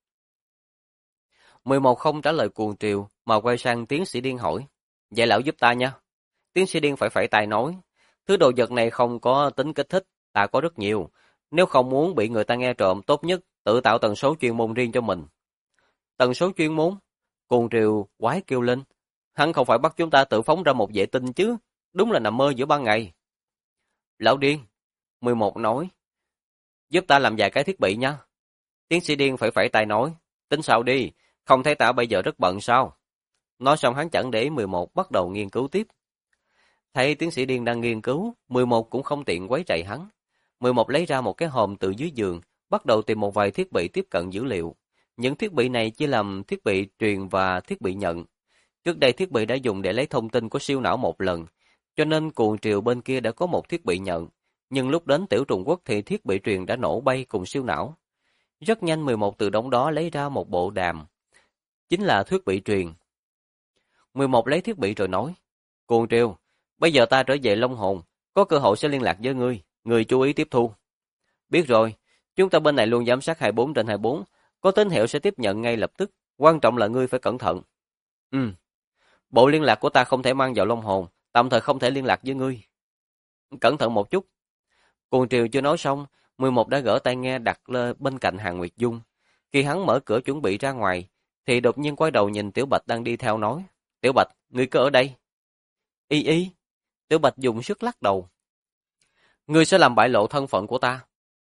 11 không trả lời cuồng triều, mà quay sang tiến sĩ Điên hỏi, vậy lão giúp ta nha. Tiến sĩ Điên phải phẩy tay nói, thứ đồ vật này không có tính kích thích, ta có rất nhiều, nếu không muốn bị người ta nghe trộm, tốt nhất tự tạo tần số chuyên môn riêng cho mình. Tần số chuyên môn? Cuồng triều quái kêu lên, hắn không phải bắt chúng ta tự phóng ra một vệ tinh chứ, đúng là nằm mơ giữa ban ngày. Lão Điên, 11 nói, giúp ta làm vài cái thiết bị nha. Tiến sĩ Điên phải phẩy tay nói, tính sao đi, không thấy ta bây giờ rất bận sao? Nói xong hắn chẳng để 11 bắt đầu nghiên cứu tiếp. Thấy tiến sĩ Điên đang nghiên cứu, 11 cũng không tiện quấy rầy hắn. 11 lấy ra một cái hòm từ dưới giường, bắt đầu tìm một vài thiết bị tiếp cận dữ liệu. Những thiết bị này chia làm thiết bị truyền và thiết bị nhận. Trước đây thiết bị đã dùng để lấy thông tin của siêu não một lần, cho nên cuồng triều bên kia đã có một thiết bị nhận. Nhưng lúc đến Tiểu Trùng Quốc thì thiết bị truyền đã nổ bay cùng siêu não. Rất nhanh 11 từ đống đó lấy ra một bộ đàm. Chính là thiết bị truyền. 11 lấy thiết bị rồi nói, cuồng triều, bây giờ ta trở về Long Hồn, có cơ hội sẽ liên lạc với ngươi, ngươi chú ý tiếp thu. Biết rồi, chúng ta bên này luôn giám sát 24/24, có tín hiệu sẽ tiếp nhận ngay lập tức, quan trọng là ngươi phải cẩn thận. Bộ liên lạc của ta không thể mang vào Long Hồn, tạm thời không thể liên lạc với ngươi. Cẩn thận một chút. Cuồng triều chưa nói xong, 11 đã gỡ tai nghe đặt lên bên cạnh Hàn Nguyệt Dung. Khi hắn mở cửa chuẩn bị ra ngoài, thì đột nhiên quay đầu nhìn Tiểu Bạch đang đi theo nói. Tiểu Bạch, ngươi cứ ở đây. Y y. Tiểu Bạch dùng sức lắc đầu. Ngươi sẽ làm bại lộ thân phận của ta.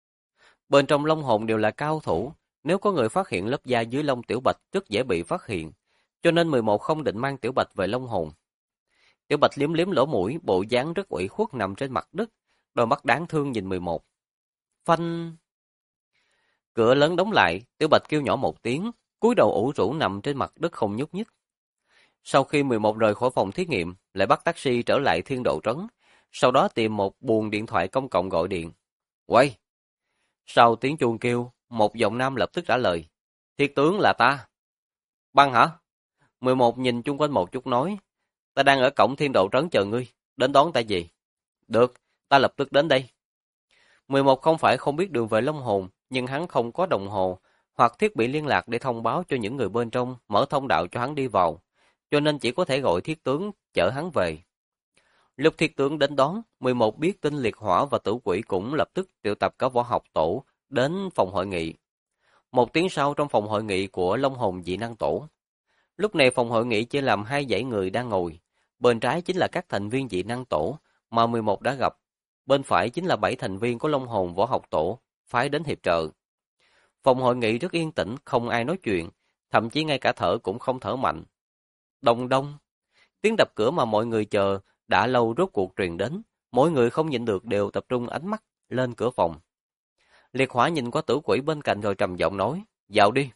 Bên trong Long Hồn đều là cao thủ. Nếu có người phát hiện lớp da dưới lông Tiểu Bạch rất dễ bị phát hiện. Cho nên 11 không định mang Tiểu Bạch về Long Hồn. Tiểu Bạch liếm liếm lỗ mũi, bộ dáng rất ủy khuất nằm trên mặt đất. Đôi mắt đáng thương nhìn 11. Phanh. Cửa lớn đóng lại, Tiểu Bạch kêu nhỏ một tiếng, cúi đầu ủ rũ nằm trên mặt đất không nhúc nhích. Sau khi 11 rời khỏi phòng thí nghiệm, lại bắt taxi trở lại Thiên Độ Trấn, sau đó tìm một buồng điện thoại công cộng gọi điện. Quay! Sau tiếng chuông kêu, một giọng nam lập tức trả lời. Thiết tướng là ta. Băng hả? 11 nhìn chung quanh một chút nói. Ta đang ở cổng Thiên Độ Trấn chờ ngươi, đến đón ta gì? Được, ta lập tức đến đây. 11 không phải không biết đường về Long Hồn, nhưng hắn không có đồng hồ hoặc thiết bị liên lạc để thông báo cho những người bên trong mở thông đạo cho hắn đi vào, cho nên chỉ có thể gọi thiết tướng chở hắn về. Lúc thiết tướng đến đón, 11 biết tin liệt hỏa và tử quỷ cũng lập tức triệu tập cả võ học tổ đến phòng hội nghị. Một tiếng sau trong phòng hội nghị của Long Hồn dị năng tổ. Lúc này phòng hội nghị chia làm hai dãy người đang ngồi. Bên trái chính là các thành viên dị năng tổ mà 11 đã gặp. Bên phải chính là 7 thành viên của Long Hồn võ học tổ phái đến hiệp trợ. Phòng hội nghị rất yên tĩnh, không ai nói chuyện, thậm chí ngay cả thở cũng không thở mạnh. Đông đông, tiếng đập cửa mà mọi người chờ đã lâu rốt cuộc truyền đến, mỗi người không nhịn được đều tập trung ánh mắt lên cửa phòng. Liệt hỏa nhìn qua tử quỷ bên cạnh rồi trầm giọng nói, vào đi.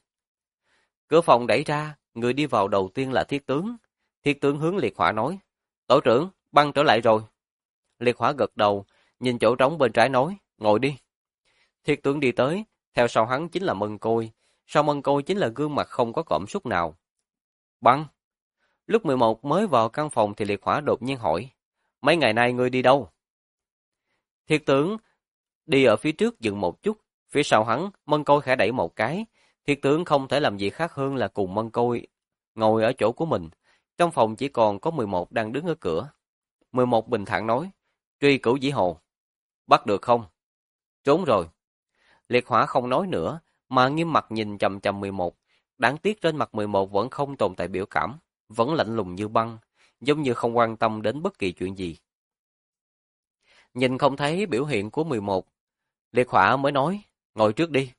Cửa phòng đẩy ra, người đi vào đầu tiên là thiết tướng. Thiết tướng hướng liệt hỏa nói, tổ trưởng, băng trở lại rồi. Liệt hỏa gật đầu, nhìn chỗ trống bên trái nói, ngồi đi. Thiết tướng đi tới, theo sau hắn chính là Mân Côi, sau Mân Côi chính là gương mặt không có cảm xúc nào. Băng. Lúc 11 mới vào căn phòng thì liệt hỏa đột nhiên hỏi, mấy ngày nay ngươi đi đâu? Thiết tướng đi ở phía trước dừng một chút, phía sau hắn, Mân Côi khẽ đẩy một cái. Thiết tướng không thể làm gì khác hơn là cùng Mân Côi ngồi ở chỗ của mình. Trong phòng chỉ còn có 11 đang đứng ở cửa. 11 bình thản nói, truy cửu dĩ hồ. Bắt được không? Trốn rồi. Liệt hỏa không nói nữa, mà nghiêm mặt nhìn chằm chằm 11. Đáng tiếc trên mặt 11 vẫn không tồn tại biểu cảm, vẫn lạnh lùng như băng, giống như không quan tâm đến bất kỳ chuyện gì. Nhìn không thấy biểu hiện của 11, liệt hỏa mới nói, ngồi trước đi.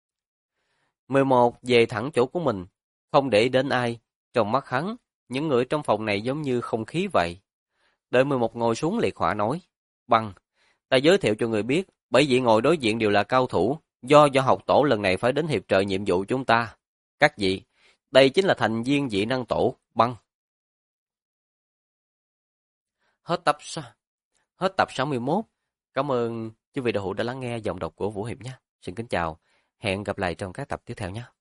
11 về thẳng chỗ của mình, không để đến ai. Trong mắt hắn, những người trong phòng này giống như không khí vậy. Đợi 11 ngồi xuống liệt hỏa nói, băng, ta giới thiệu cho người biết, bởi vì ngồi đối diện đều là cao thủ, do học tổ lần này phải đến hiệp trợ nhiệm vụ chúng ta. Các vị, đây chính là thành viên dị năng tổ, băng. Hết tập 61. Cảm ơn quý vị đạo hữu đã lắng nghe giọng đọc của Vũ Hiệp nhé. Xin kính chào, hẹn gặp lại trong các tập tiếp theo nhé.